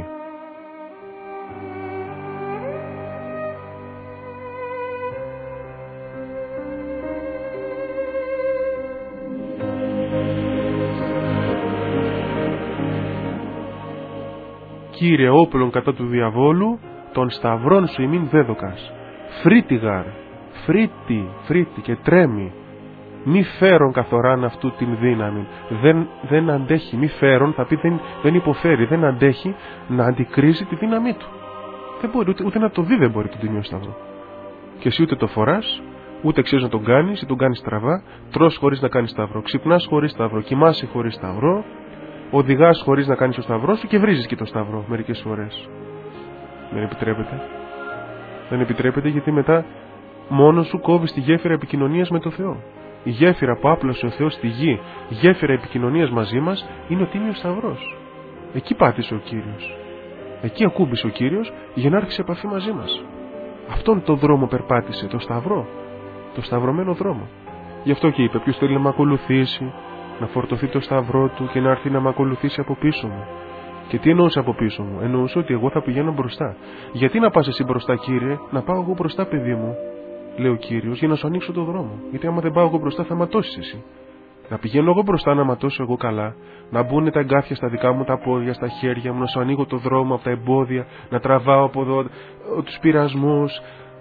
Κύριε όπλων κατά του διαβόλου, των σταυρών σου ημίν δέδοκας. Φρίτιγαρ, φρίτη, φρίτη και τρέμει. Μη φέρον καθοράν αυτού την δύναμη. Δεν, δεν αντέχει, μη φέρον, θα πει δεν, δεν υποφέρει, δεν αντέχει να αντικρίζει τη δύναμή του. Δεν μπορεί, ούτε, ούτε να το δει δεν μπορεί τον Τίμιο Σταυρό. Και εσύ ούτε το φοράς, ούτε ξέρεις να τον κάνεις ή τον κάνεις στραβά, τρως χωρίς να κάνεις σταυρό, ξυπνάς χωρίς σταυρό, κοιμάσαι χωρίς σταυρό, οδηγάς χωρίς να κάνεις το σταυρό σου και βρίζεις και το σταυρό μερικές φορές. Δεν επιτρέπεται. Δεν επιτρέπεται, γιατί μετά μόνος σου κόβεις τη γέφυρα επικοινωνίας με το Θεό. Η γέφυρα που άπλωσε ο Θεός στη γη, η γέφυρα επικοινωνίας μαζί μας, είναι ο Τίμιος Σταυρός. Εκεί πάτησε ο Κύριος. Εκεί ακούμπησε ο Κύριος για να έρθει σε επαφή μαζί μας. Αυτόν τον δρόμο περπάτησε, το σταυρό, το σταυρωμένο δρόμο. Γι' αυτό και είπε, ποιος θέλει να με ακολουθήσει, να φορτωθεί το σταυρό του και να έρθει να με ακολουθήσει από πίσω μου. Και τι εννοούσε από πίσω μου? Εννοούσε ότι εγώ θα πηγαίνω μπροστά. Γιατί να πας εσύ μπροστά, Κύριε? Να πάω εγώ μπροστά, παιδί μου, λέει ο Κύριος, για να σου ανοίξω το δρόμο. Γιατί άμα δεν πάω εγώ μπροστά θα ματώσεις εσύ. Να πηγαίνω εγώ μπροστά, να ματώσω εγώ καλά, να μπουν τα εγκάθια στα δικά μου τα πόδια, στα χέρια μου, να σου ανοίγω το δρόμο από τα εμπόδια, να τραβάω από εδώ τους πειρασμούς,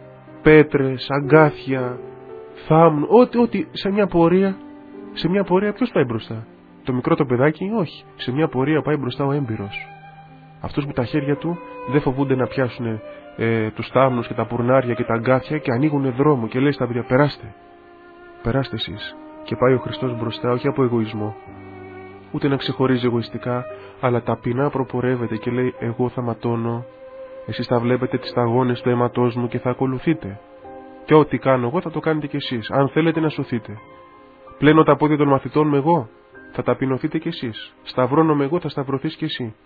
πέτρες, αγκάθια, θάμνου, ό,τι, ό,τι σε μια πορεία, σε μια πορεία ποιος πάει μπροστά? Το μικρό το παιδάκι? Όχι. Σε μια πορεία πάει μπροστά ο έμπειρος. Αυτός που τα χέρια του δεν φοβούνται να πιάσουν ε, τους θάμνους και τα πουρνάρια και τα αγκάθια και ανοίγουν δρόμο και λέει στα παιδιά, περάστε. Περάστε εσείς. Και πάει ο Χριστός μπροστά, όχι από εγωισμό, ούτε να ξεχωρίζει εγωιστικά, αλλά ταπεινά προπορεύεται και λέει, εγώ θα ματώνω, εσείς θα βλέπετε τις σταγόνες του αίματός μου και θα ακολουθείτε. Και ό,τι κάνω εγώ θα το κάνετε κι εσείς, αν θέλετε να σωθείτε. Πλένω τα πόδια των μαθητών μου εγώ, θα ταπεινωθείτε κι εσείς. Σταυρώνομαι εγώ, θα σταυρωθείς κι εσύ.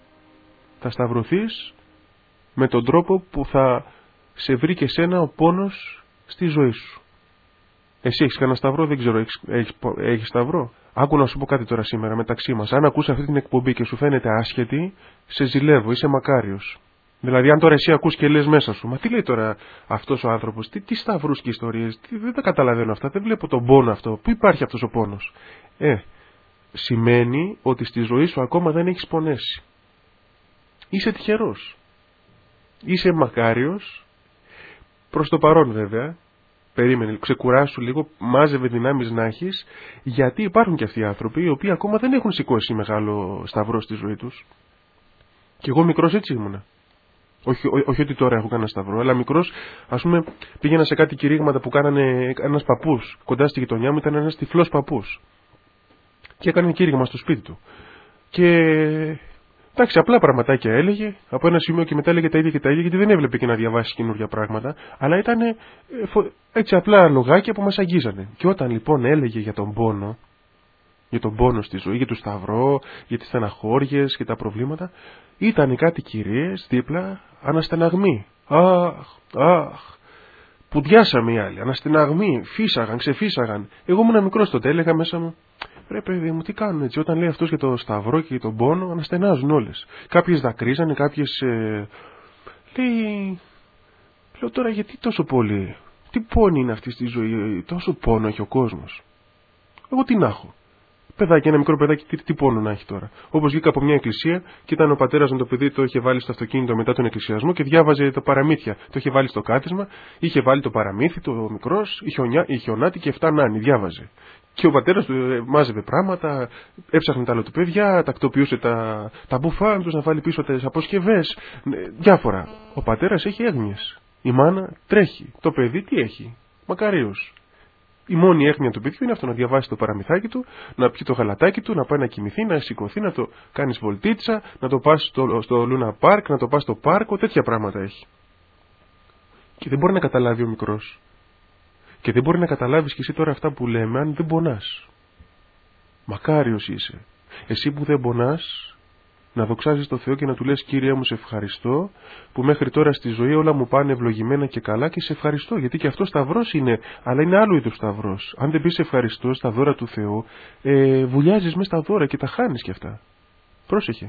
Θα σταυρωθείς με τον τρόπο που θα σε βρει και σένα ο πόνος στη ζωή σου. Εσύ έχεις κανένα σταυρό? Δεν ξέρω, έχεις, έχεις, έχεις σταυρό? Άκου να σου πω κάτι τώρα σήμερα μεταξύ μας. Αν ακούς αυτή την εκπομπή και σου φαίνεται άσχετη, σε ζηλεύω, είσαι μακάριος. Δηλαδή, αν τώρα εσύ ακούς και λες μέσα σου, μα τι λέει τώρα αυτός ο άνθρωπος, τι, τι σταυρούς και ιστορίες, τι, δεν τα καταλαβαίνω αυτά, δεν βλέπω τον πόνο αυτό. Πού υπάρχει αυτός ο πόνος? Ε, σημαίνει ότι στη ζωή σου ακόμα δεν έχεις πονέσει. Είσαι τυχερός. Είσαι μακάριος. Προς το παρόν βέβαια. Περίμενε, ξεκουράσου λίγο, μάζευε δυνάμεις να έχεις, γιατί υπάρχουν και αυτοί οι άνθρωποι οι οποίοι ακόμα δεν έχουν σηκώσει μεγάλο σταυρό στη ζωή τους. Και εγώ μικρός έτσι ήμουνα. Όχι, ό, όχι ότι τώρα έχω κανένα σταυρό, αλλά μικρός, ας πούμε, πήγαινα σε κάτι κηρύγματα που κάνανε ένας παππούς. Κοντά στη γειτονιά μου ήταν ένας τυφλός παππούς. Και έκανε κήρυγμα στο σπίτι του. Και εντάξει, απλά πραγματάκια έλεγε. Από ένα σημείο και μετά έλεγε τα ίδια και τα ίδια, γιατί δεν έβλεπε και να διαβάσει καινούργια πράγματα. Αλλά ήταν έτσι απλά λογάκια που μας αγγίζανε. Και όταν λοιπόν έλεγε για τον πόνο, για τον πόνο στη ζωή, για το σταυρό, για τις στεναχώριες και τα προβλήματα, ήταν κάτι κυρίες δίπλα αναστεναγμοί. Αχ, αχ. Που διάσαμε οι άλλοι, αναστεναγμοί, φύσαγαν, ξεφύσαγαν. Εγώ ήμουν μικρός τότε, έλεγα μέσα μου, ρε παιδί μου, τι κάνουν έτσι? Όταν λέει αυτός για το σταυρό και για τον πόνο, αναστενάζουν όλες. Κάποιες δακρύζανε, κάποιες. Ε, λέει. Λέω τώρα, γιατί τόσο πολύ? Τι πόνοι είναι αυτή στη ζωή, τόσο πόνο έχει ο κόσμος? Εγώ τι να έχω? Παιδάκι, ένα μικρό παιδάκι, τι, τι πόνο να έχει τώρα? Όπως βγήκα από μια εκκλησία και ήταν ο πατέρας με το παιδί, το είχε βάλει στο αυτοκίνητο μετά τον εκκλησιασμό και διάβαζε τα παραμύθια. Το είχε βάλει στο κάθισμα, είχε βάλει το παραμύθι, το μικρός, η χιονάτη και εφτά νάνι, διάβαζε. Και ο πατέρας του ε, μάζευε πράγματα, έψαχνε τα άλλα του παιδιά, τακτοποιούσε τα, τα μπουφάν τους, να βάλει πίσω τις αποσκευές, ε, διάφορα. Ο πατέρας έχει έγνοιες. Η μάνα τρέχει. Το παιδί τι έχει? Μακαρίως. Η μόνη έγνοια του παιδιού είναι αυτό, να διαβάσει το παραμυθάκι του, να πιει το γαλατάκι του, να πάει να κοιμηθεί, να σηκωθεί, να το κάνεις βολτίτσα, να το πας στο, στο Λούνα Πάρκ, να το πας στο πάρκο, τέτοια πράγματα έχει. Και δεν μπορεί να καταλάβει ο μικρός. Και δεν μπορεί να καταλάβεις και εσύ τώρα αυτά που λέμε αν δεν πονάς. Μακάριος είσαι. Εσύ που δεν πονάς, να δοξάζεις το Θεό και να του λες, Κύριε μου, σε ευχαριστώ που μέχρι τώρα στη ζωή όλα μου πάνε ευλογημένα και καλά και σε ευχαριστώ, γιατί και αυτό σταυρός είναι, αλλά είναι άλλο είδους σταυρός. Αν δεν πεις ευχαριστώ στα δώρα του Θεού, ε, βουλιάζεις μες στα δώρα και τα χάνεις κι αυτά. Πρόσεχε.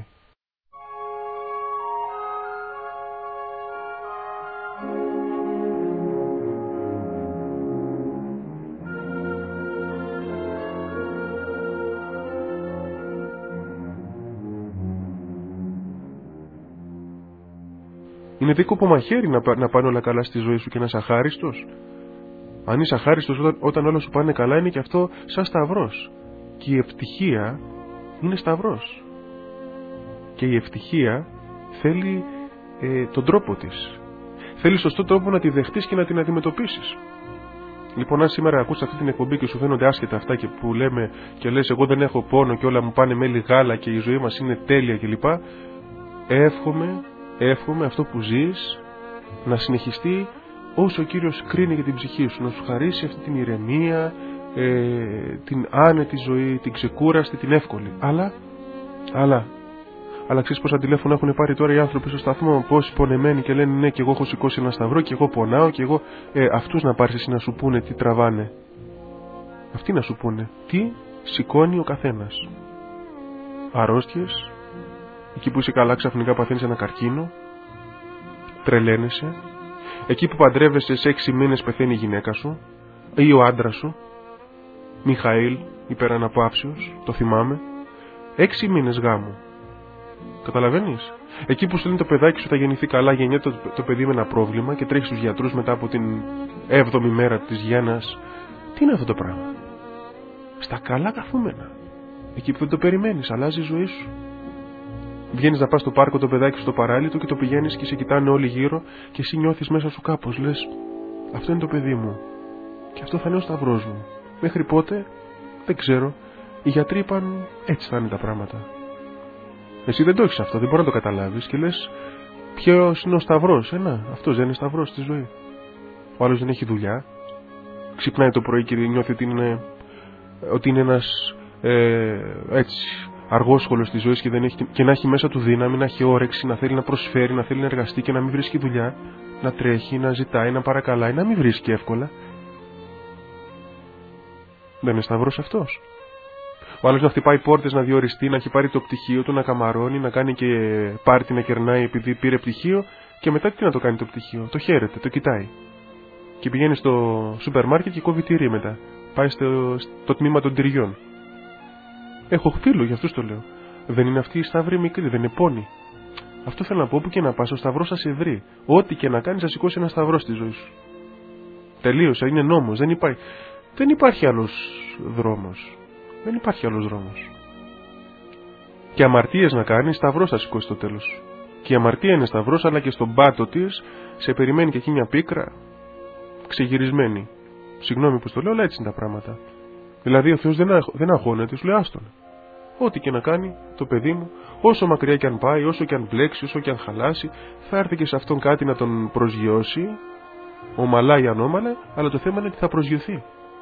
Είναι δίκοπο μαχαίρι να, να πάνε όλα καλά στη ζωή σου και να είσαι αχάριστος. Αν είσαι αχάριστος όταν, όταν όλα σου πάνε καλά, είναι και αυτό σαν σταυρός. Και η ευτυχία είναι σταυρός. Και η ευτυχία θέλει ε, τον τρόπο της. Θέλει σωστό τρόπο να τη δεχτείς και να την αντιμετωπίσεις. Λοιπόν, αν σήμερα ακούς αυτή την εκπομπή και σου φαίνονται άσχετα αυτά και που λέμε και λες, εγώ δεν έχω πόνο και όλα μου πάνε μέλι γάλα και η ζωή μας είναι τέλεια κλπ. Εύχομαι Εύχομαι αυτό που ζεις να συνεχιστεί όσο ο Κύριος κρίνει για την ψυχή σου, να σου χαρίσει αυτή την ηρεμία, ε, την άνετη ζωή, την ξεκούραστη, την εύκολη. Αλλά, αλλά, αλλά ξέρεις πόσα τηλέφωνα έχουν πάρει τώρα οι άνθρωποι στο σταθμό, πόσοι πονεμένοι και λένε ναι, και εγώ έχω σηκώσει ένα σταυρό και εγώ πονάω και εγώ. Ε, αυτούς να πάρεις εσύ να σου πούνε τι τραβάνε. Αυτοί να σου πούνε τι σηκώνει ο καθένας. Αρρώστιες. Εκεί που είσαι καλά ξαφνικά παθαίνεις ένα καρκίνο, τρελαίνεσαι. Εκεί που παντρεύεσαι σε έξι μήνες πεθαίνει η γυναίκα σου ή ο άντρας σου. Μιχαήλ, υπεραναπαύσεως, το θυμάμαι. Έξι μήνες γάμου. Καταλαβαίνεις? Εκεί που σου λένε το παιδάκι σου θα γεννηθεί καλά, γεννιέται το, το παιδί με ένα πρόβλημα και τρέχει στους γιατρούς μετά από την έβδομη μέρα της γέννας. Τι είναι αυτό το πράγμα? Στα καλά καθούμενα. Εκεί που δεν το περιμένεις, αλλάζει η ζωή σου. Βγαίνεις να πας στο πάρκο το παιδάκι στο παράλυτο και το πηγαίνεις και σε κοιτάνε όλοι γύρω και εσύ νιώθεις μέσα σου κάπως. Λες, αυτό είναι το παιδί μου και αυτό θα είναι ο σταυρός μου. Μέχρι πότε, δεν ξέρω. Οι γιατροί είπαν έτσι θα είναι τα πράγματα. Εσύ δεν το έχεις αυτό, δεν μπορεί να το καταλάβεις και λες, ποιος είναι ο σταυρός? Ένα, αυτός δεν είναι σταυρός στη ζωή. Ο άλλος δεν έχει δουλειά. Ξυπνάει το πρωί και νιώθει ότι είναι, ότι είναι ένας ε, έτσι αργόσχολος της ζωής και, δεν έχει, και να έχει μέσα του δύναμη, να έχει όρεξη, να θέλει να προσφέρει, να θέλει να εργαστεί και να μην βρίσκει δουλειά, να τρέχει, να ζητάει, να παρακαλάει, να μην βρίσκει εύκολα. Δεν είναι σταυρός αυτός? Ο άλλος να χτυπάει πόρτες, να διοριστεί, να έχει πάρει το πτυχίο του, να καμαρώνει, να κάνει και πάρτι να κερνάει επειδή πήρε πτυχίο και μετά τι να το κάνει το πτυχίο? Το χαίρεται, το κοιτάει. Και πηγαίνει στο σούπερ μάρκετ και κόβει τυρί μετά. Πάει στο, στο τμήμα των τυριών. Έχω φίλο, γι' αυτό το λέω. Δεν είναι αυτή η σταύρη μικρή, δεν είναι πόνη. Αυτό θέλω να πω, που και να πας, ο σταυρός θα σε βρει. Ό,τι και να κάνεις θα σηκώσει ένα σταυρό στη ζωή σου. Τελείωσε, είναι νόμος. Δεν υπάρχει, δεν υπάρχει άλλος δρόμος. Δεν υπάρχει άλλος δρόμος. Και αμαρτίες να κάνεις, σταυρός θα σηκώσει το τέλος. Και η αμαρτία είναι σταυρός, αλλά και στον πάτο της σε περιμένει και εκεί μια πίκρα ξεγυρισμένη. Συγγνώμη που στο λέω, αλλά έτσι είναι τα πράγματα. Δηλαδή ο Θεός δεν, αχ, δεν αγχώνεται, σου λέει άστον. Ό,τι και να κάνει το παιδί μου, όσο μακριά και αν πάει, όσο και αν μπλέξει, όσο και αν χαλάσει, θα έρθει και σε αυτόν κάτι να τον προσγειώσει, ομαλά ή ανώμαλα, αλλά το θέμα είναι ότι θα προσγειωθεί.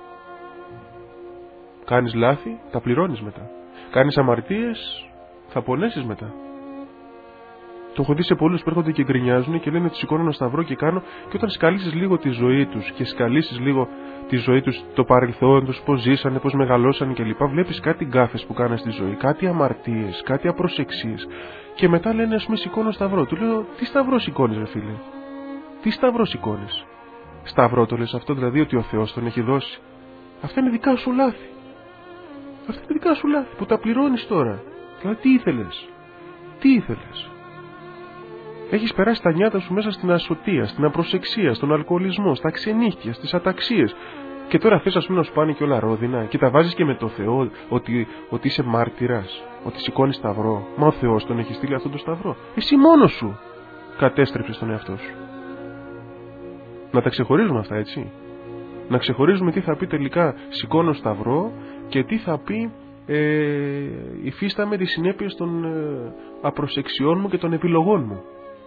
Κάνεις λάθη, τα πληρώνεις μετά. Κάνεις αμαρτίες, θα πονέσεις μετά. Το έχω δει σε πολλούς που έρχονται και γκρινιάζουν και λένε ότι σηκώνω ένα σταυρό και κάνω, και όταν σκαλίσεις λίγο τη ζωή τους και σκαλίσεις λίγο τη ζωή τους, το παρελθόν τους, πώς ζήσανε, πώς μεγαλώσανε κλπ. Βλέπεις κάτι γκάφες που κάνανε στη ζωή, κάτι αμαρτίες, κάτι απροσεξίες. Και μετά λένε, ας πούμε, σηκώνω σταυρό. Του λέω, τι σταυρό σηκώνεις, ρε φίλε? Τι σταυρό σηκώνεις? Σταυρό το λες αυτό, δηλαδή ότι ο Θεός τον έχει δώσει? Αυτά είναι δικά σου λάθη. Αυτά είναι δικά σου λάθη που τα πληρώνεις τώρα. Δηλαδή τι ήθελες? Τι ήθελες? Έχεις περάσει τα νιάτα σου μέσα στην ασωτεία, στην απροσεξία, στον αλκοολισμό, στα ξενύχτια, στις αταξίες. Και τώρα θες, ας πούμε, να σου πάνε και όλα ρόδινα και τα βάζεις και με το Θεό ότι, ότι είσαι μάρτυρας, ότι σηκώνεις σταυρό. Μα ο Θεός τον έχει στείλει αυτόν τον σταυρό. Εσύ μόνος σου κατέστρεψες τον εαυτό σου. Να τα ξεχωρίζουμε αυτά, έτσι. Να ξεχωρίζουμε τι θα πει τελικά σηκώνω σταυρό και τι θα πει ε, υφίσταμαι τις συνέπειες των ε, απροσεξιών μου και των επιλογών μου.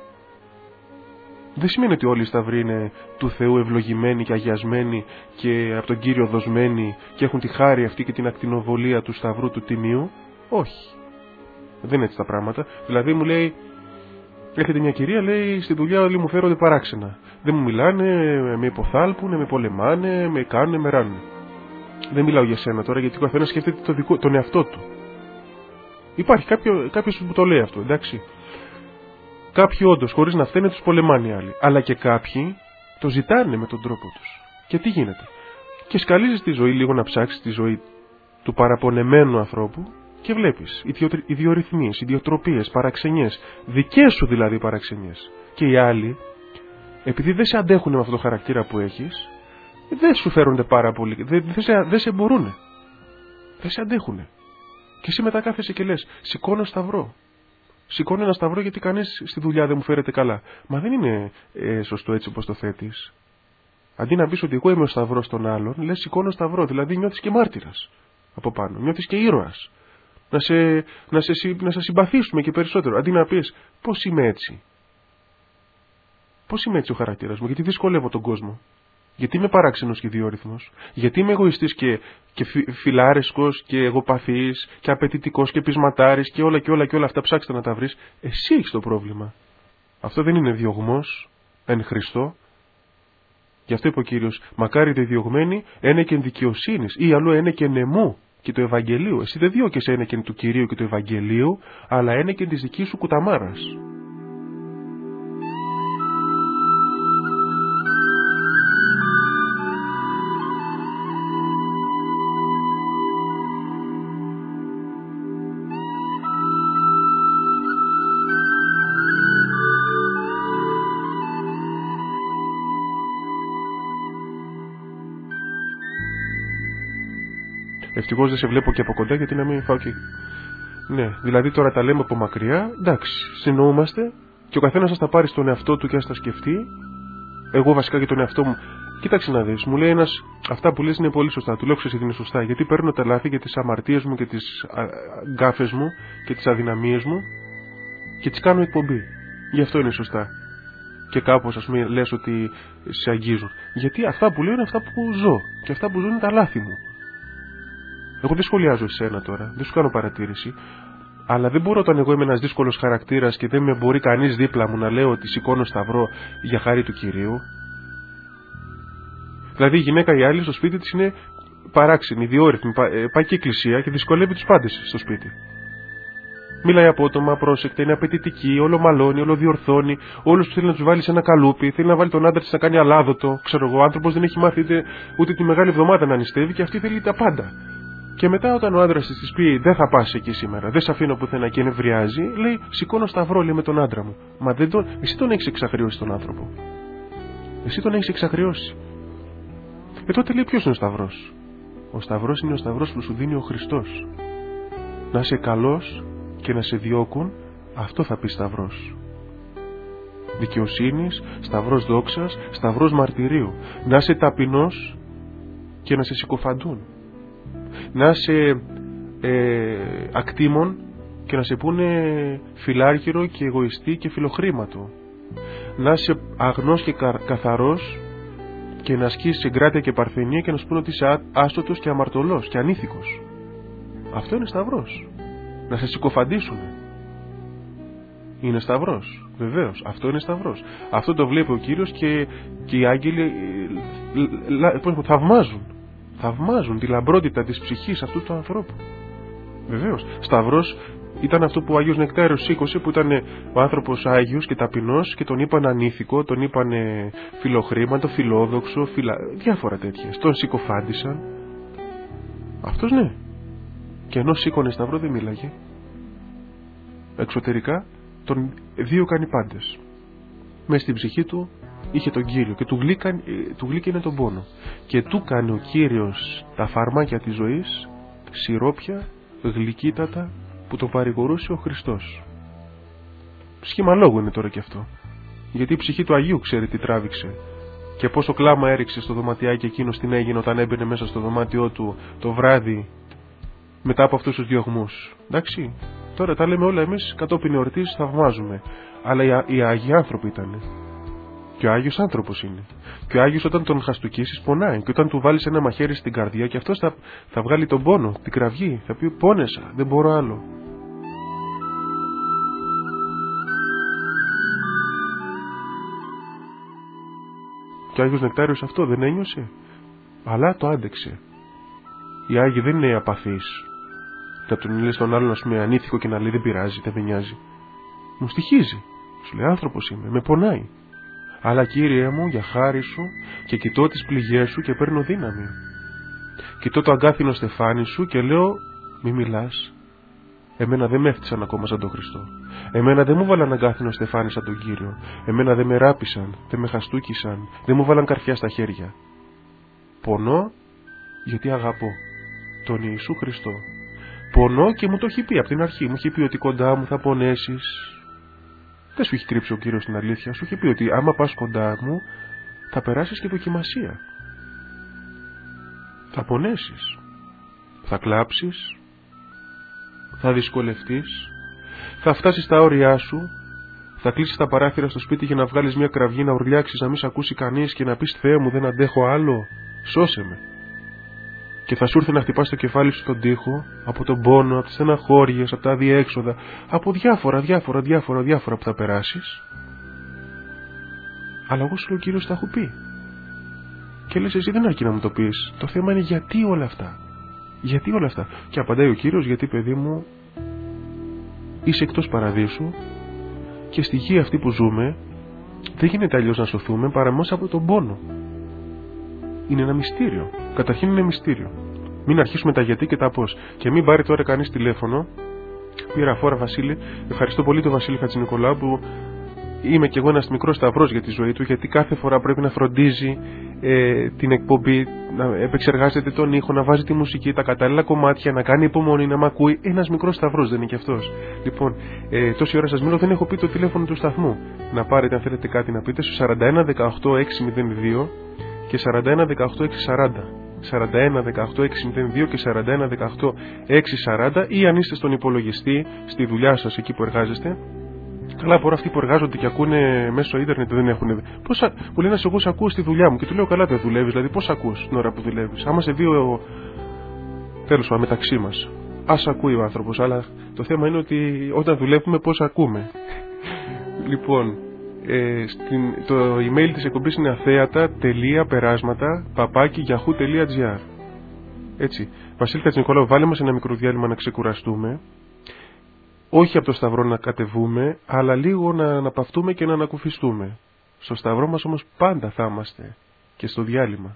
Δεν σημαίνει ότι όλοι οι σταυροί είναι του Θεού ευλογημένοι και αγιασμένοι και από τον Κύριο δοσμένοι και έχουν τη χάρη αυτή και την ακτινοβολία του σταυρού του τιμίου. Όχι. Δεν είναι έτσι τα πράγματα. Δηλαδή μου λέει, έρχεται μια κυρία, λέει, στη δουλειά όλοι μου φέρονται παράξενα. Δεν μου μιλάνε, με υποθάλπουνε, με πολεμάνε, με κάνουνε, με ράνουνε. Δεν μιλάω για σένα τώρα, γιατί ο καθένας σκέφτεται το δικό, τον εαυτό του. Υπάρχει κάποιο, κάποιος που το λέει αυτό, εντάξει. Κάποιοι όντως, χωρίς να φταίνε, τους πολεμάνε οι άλλοι. Αλλά και κάποιοι το ζητάνε με τον τρόπο τους. Και τι γίνεται? Και σκαλίζεις τη ζωή λίγο, να ψάξεις τη ζωή του παραπονεμένου ανθρώπου και βλέπεις ιδιορυθμίες, ιδιοτροπίες, παραξενιές. Δικές σου δηλαδή παραξενιές. Και οι άλλοι, επειδή δεν σε αντέχουν με αυτό το χαρακτήρα που έχεις, δεν σου φέρονται πάρα πολύ. Δεν, δεν, σε, δεν σε μπορούνε. Δεν σε αντέχουνε. Και εσύ μετά κάθεσαι και λες, σηκώνω σταυρό. Σηκώνω ένα σταυρό γιατί κανείς στη δουλειά δεν μου φέρεται καλά. Μα δεν είναι ε, σωστό έτσι όπως το θέτεις. Αντί να πεις ότι εγώ είμαι ο σταυρός των άλλων, λες σηκώνω σταυρό. Δηλαδή νιώθεις και μάρτυρας από πάνω. Νιώθεις και ήρωας. Να σε, να σε, να σε συμπαθήσουμε και περισσότερο. Αντί να πεις πώς είμαι έτσι. Πώς είμαι έτσι ο χαρακτήρας μου, γιατί δυσκολεύω τον κόσμο. Γιατί είμαι παράξενος και ιδιόρυθμος. Γιατί είμαι εγωιστής και, και φι, φιλάρεσκος και εγωπαθής και απαιτητικός και πεισματάρης και όλα και όλα και όλα αυτά, ψάξτε να τα βρεις. Εσύ έχεις το πρόβλημα. Αυτό δεν είναι διωγμός εν Χριστώ. Γι' αυτό είπε ο Κύριος, μακάρι δε διωγμένοι ένεκεν δικαιοσύνης ή αλλού ένεκεν νεμού και του Ευαγγελίου. Εσύ δεν διώκεσαι ένεκεν του Κυρίου και του Ευαγγελίου, αλλά ένεκεν της δικής σου κουταμάρας. Ευτυχώς δεν σε βλέπω και από κοντά, γιατί να μην φάω και. Ναι, δηλαδή τώρα τα λέμε από μακριά, εντάξει, συνοούμαστε και ο καθένας θα τα πάρει στον εαυτό του και ας τα σκεφτεί. Εγώ βασικά για τον εαυτό μου. Κοίταξε να δεις, μου λέει ένας, αυτά που λες είναι πολύ σωστά. Του λέω ξέρεις ότι είναι σωστά, γιατί παίρνω τα λάθη και τις αμαρτίες μου και τις γκάφες μου και τις αδυναμίες μου και τις κάνω εκπομπή. Γι' αυτό είναι σωστά. Και κάπως ας πούμε λες ότι σε αγγίζουν. Γιατί αυτά που λέω είναι αυτά που ζω. Και αυτά που ζω είναι τα λάθη μου. Εγώ δεν σχολιάζω εσένα τώρα, δεν σου κάνω παρατήρηση. Αλλά δεν μπορώ όταν εγώ είμαι ένας δύσκολος χαρακτήρας και δεν με μπορεί κανείς δίπλα μου να λέω ότι σηκώνω σταυρό για χάρη του Κυρίου. Δηλαδή η γυναίκα η άλλη στο σπίτι της είναι παράξενη, ιδιόρυθμη, πάει και εκκλησία και δυσκολεύει τους πάντες στο σπίτι. Μιλάει απότομα, πρόσεκτα, είναι απαιτητική, όλο μαλώνει, όλο διορθώνει, όλους θέλει να τους βάλει σε ένα καλούπι, θέλει να βάλει τον άντρα της να κάνει αλάδοτο. Ξέρω εγώ, ο άνθρωπος δεν έχει μάθει ούτε, ούτε τη μεγάλη εβδομάδα να νηστεύει και αυτή θέλει τα πάντα. Και μετά όταν ο άντρας της πει δεν θα πας εκεί σήμερα, δεν σε αφήνω πουθενά και νευριάζει, λέει σηκώνω σταυρό λέει με τον άντρα μου. Μα δεν τον... εσύ τον έχεις εξαγριώσει τον άνθρωπο. Εσύ τον έχεις εξαγριώσει. Ε τότε λέει ποιος είναι ο σταυρός. Ο σταυρός είναι ο σταυρός που σου δίνει ο Χριστός. Να είσαι καλός και να σε διώκουν, αυτό θα πει σταυρός. Δικαιοσύνης, σταυρός δόξας, σταυρός μαρτυρίου. Να είσαι ταπεινός και να σε συκοφαντούν. Να είσαι ε, ακτήμων και να σε πούνε φιλάρχηρο και εγωιστή και φιλοχρήματο. Να είσαι αγνός και κα, καθαρός και να ασκείς συγκράτεια και παρθενία και να σου πούνε ότι είσαι άστοτος και αμαρτωλός και ανήθικος. Αυτό είναι σταυρός. Να σε συκοφαντήσουν. Είναι σταυρός. Βεβαίως. Αυτό είναι σταυρός. Αυτό το βλέπει ο Κύριος και, και οι άγγελοι ε, θαυμάζουν. Θαυμάζουν τη λαμπρότητα της ψυχής αυτού του ανθρώπου. Βεβαίως. Σταυρός ήταν αυτό που ο Άγιος Νεκτάριος σήκωσε, που ήταν ο άνθρωπος Άγιος και ταπεινός και τον είπαν ανήθικο, τον είπαν φιλοχρήματο, φιλόδοξο, φιλα... διάφορα τέτοια. Τον συκοφάντησαν. Αυτός ναι. Και ενώ σήκωνε σταυρό δεν μίλαγε. Εξωτερικά τον δίωκαν οι πάντες. Μες στην ψυχή του είχε τον Κύριο και του, γλύκαν, του γλύκαινε τον πόνο. Και του κάνει ο Κύριος τα φαρμάκια της ζωής, σιρόπια, γλυκύτατα, που τον παρηγορούσε ο Χριστός. Σχήμα λόγου είναι τώρα και αυτό. Γιατί η ψυχή του Αγίου ξέρει τι τράβηξε και πόσο κλάμα έριξε στο δωματιάκι εκείνος την έγινε όταν έμπαινε μέσα στο δωμάτιό του το βράδυ μετά από αυτούς τους διωγμούς. Εντάξει, τώρα τα λέμε όλα εμείς κατόπιν εορτής, θαυμάζουμε. Αλλά οι, οι Άγιοι άνθρωποι ήταν. Και ο Άγιος άνθρωπος είναι. Και ο Άγιος όταν τον χαστουκίσεις πονάει. Και όταν του βάλεις ένα μαχαίρι στην καρδιά και αυτός θα, θα βγάλει τον πόνο, την κραυγή. Θα πει πόνεσα, δεν μπορώ άλλο. Και ο Άγιος Νεκτάριος αυτό δεν ένιωσε. Αλλά το άντεξε. Οι Άγιοι δεν είναι απαθείς. Να τον λες τον άλλον, ας πούμε, ανήθικο και να λέει δεν πειράζει, δεν με νοιάζει. Μου στοιχίζει. Σου λέει άνθρωπος είμαι, με πονάει. Αλλά Κύριε μου, για χάρη σου, και κοιτώ τις πληγές σου και παίρνω δύναμη. Κοιτώ το αγκάθινο στεφάνι σου και λέω, μη μιλάς. Εμένα δεν με έφτιαξαν ακόμα σαν τον Χριστό. Εμένα δεν μου βάλαν αγκάθινο στεφάνι σαν τον Κύριο. Εμένα δεν με ράπησαν, δεν με χαστούκισαν, δεν μου βάλαν καρφιά στα χέρια. Πονώ γιατί αγαπώ τον Ιησού Χριστό. Πονώ και μου το έχει πει από την αρχή. Μου έχει πει ότι κοντά μου θα πονέσεις. Δεν σου έχει κρύψει ο Κύριος την αλήθεια. Σου έχει πει ότι άμα πας κοντά μου θα περάσεις και δοκιμασία. Θα πονέσεις. Θα κλάψεις. Θα δυσκολευτείς. Θα φτάσεις στα όρια σου. Θα κλείσεις τα παράθυρα στο σπίτι για να βγάλεις μια κραυγή, να ουρλιάξεις, να μην σε ακούσει κανείς και να πεις Θεέ μου δεν αντέχω άλλο. Σώσε με. Και θα σου έρθει να χτυπάς το κεφάλι σου στον τοίχο από τον πόνο, από τις στεναχώριες, από τα διέξοδα, από διάφορα, διάφορα, διάφορα, διάφορα που θα περάσεις. Αλλά εγώ σου λέω ο Κύριος τα έχω πει. Και λες εσύ δεν αρκεί να μου το πεις. Το θέμα είναι γιατί όλα αυτά. Γιατί όλα αυτά. Και απαντάει ο Κύριος γιατί παιδί μου είσαι εκτός παραδείσου και στη γη αυτή που ζούμε δεν γίνεται αλλιώς να σωθούμε παρά μέσα από τον πόνο. Είναι ένα μυστήριο. Καταρχήν είναι μυστήριο. Μην αρχίσουμε τα γιατί και τα πώς. Και μην πάρει τώρα κανείς τηλέφωνο. Πήρα φόρα Βασίλη. Ευχαριστώ πολύ τον Βασίλη Χατζηνικολάου που είμαι κι εγώ ένας μικρός σταυρός για τη ζωή του, γιατί κάθε φορά πρέπει να φροντίζει ε, την εκπομπή, να επεξεργάζεται τον ήχο, να βάζει τη μουσική, τα κατάλληλα κομμάτια, να κάνει υπομονή, να μ' ακούει. Ένας μικρός σταυρός δεν είναι κι αυτός. Λοιπόν, ε, τόση ώρα σας μιλώ, δεν έχω πει το τηλέφωνο του σταθμού. Να πάρετε αν θέλετε κάτι να πείτε στο σαράντα ένα δεκαοκτώ εξακόσια δύο και σαράντα ένα δεκαοκτώ εξακόσια σαράντα. σαράντα ένα δεκαοκτώ εξακόσια δύο και σαράντα ένα δεκαοκτώ εξακόσια σαράντα, ή αν είστε στον υπολογιστή, στη δουλειά σας, εκεί που εργάζεστε. Καλά, τώρα αυτοί που εργάζονται και ακούνε μέσω ίντερνετ δεν έχουν. Πώς, μου λένε, εγώ σε ακούω στη δουλειά μου, και του λέω, καλά, δεν δουλεύεις, δηλαδή πώς ακούς την ώρα που δουλεύεις? Άμα σε δύο, τέλος πάντων, μεταξύ μας, ας ακούει ο άνθρωπος, αλλά το θέμα είναι ότι όταν δουλεύουμε, πώς ακούμε. Λοιπόν, ε, στην, το email της εκπομπής είναι αθέατα.περάσματα παπάκι γιαχού τελεία τζι άρ. Έτσι. Βασίλη Χατζηνικολάου, βάλε μας ένα μικρό διάλειμμα να ξεκουραστούμε. Όχι από το σταυρό να κατεβούμε, αλλά λίγο να αναπαυτούμε και να ανακουφιστούμε. Στο σταυρό μας όμως πάντα θα είμαστε, και στο διάλειμμα.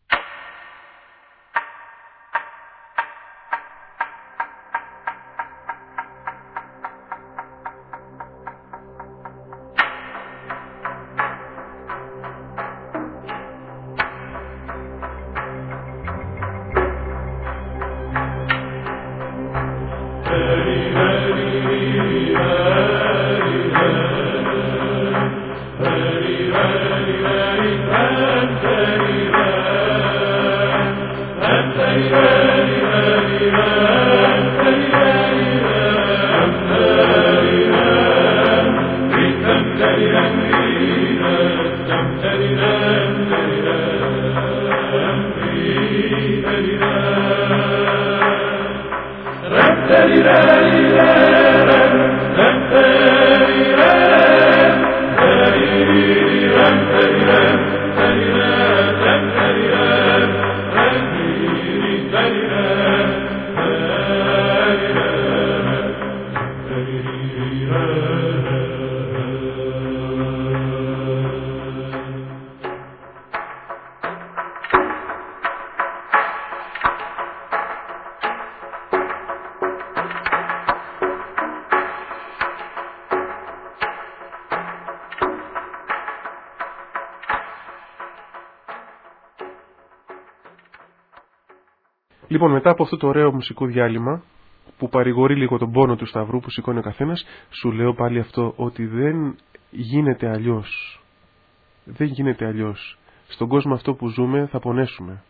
Λοιπόν, μετά από αυτό το ωραίο μουσικό διάλειμμα που παρηγορεί λίγο τον πόνο του σταυρού που σηκώνει ο καθένας, σου λέω πάλι αυτό, ότι δεν γίνεται αλλιώς. Δεν γίνεται αλλιώς. Στον κόσμο αυτό που ζούμε θα πονέσουμε.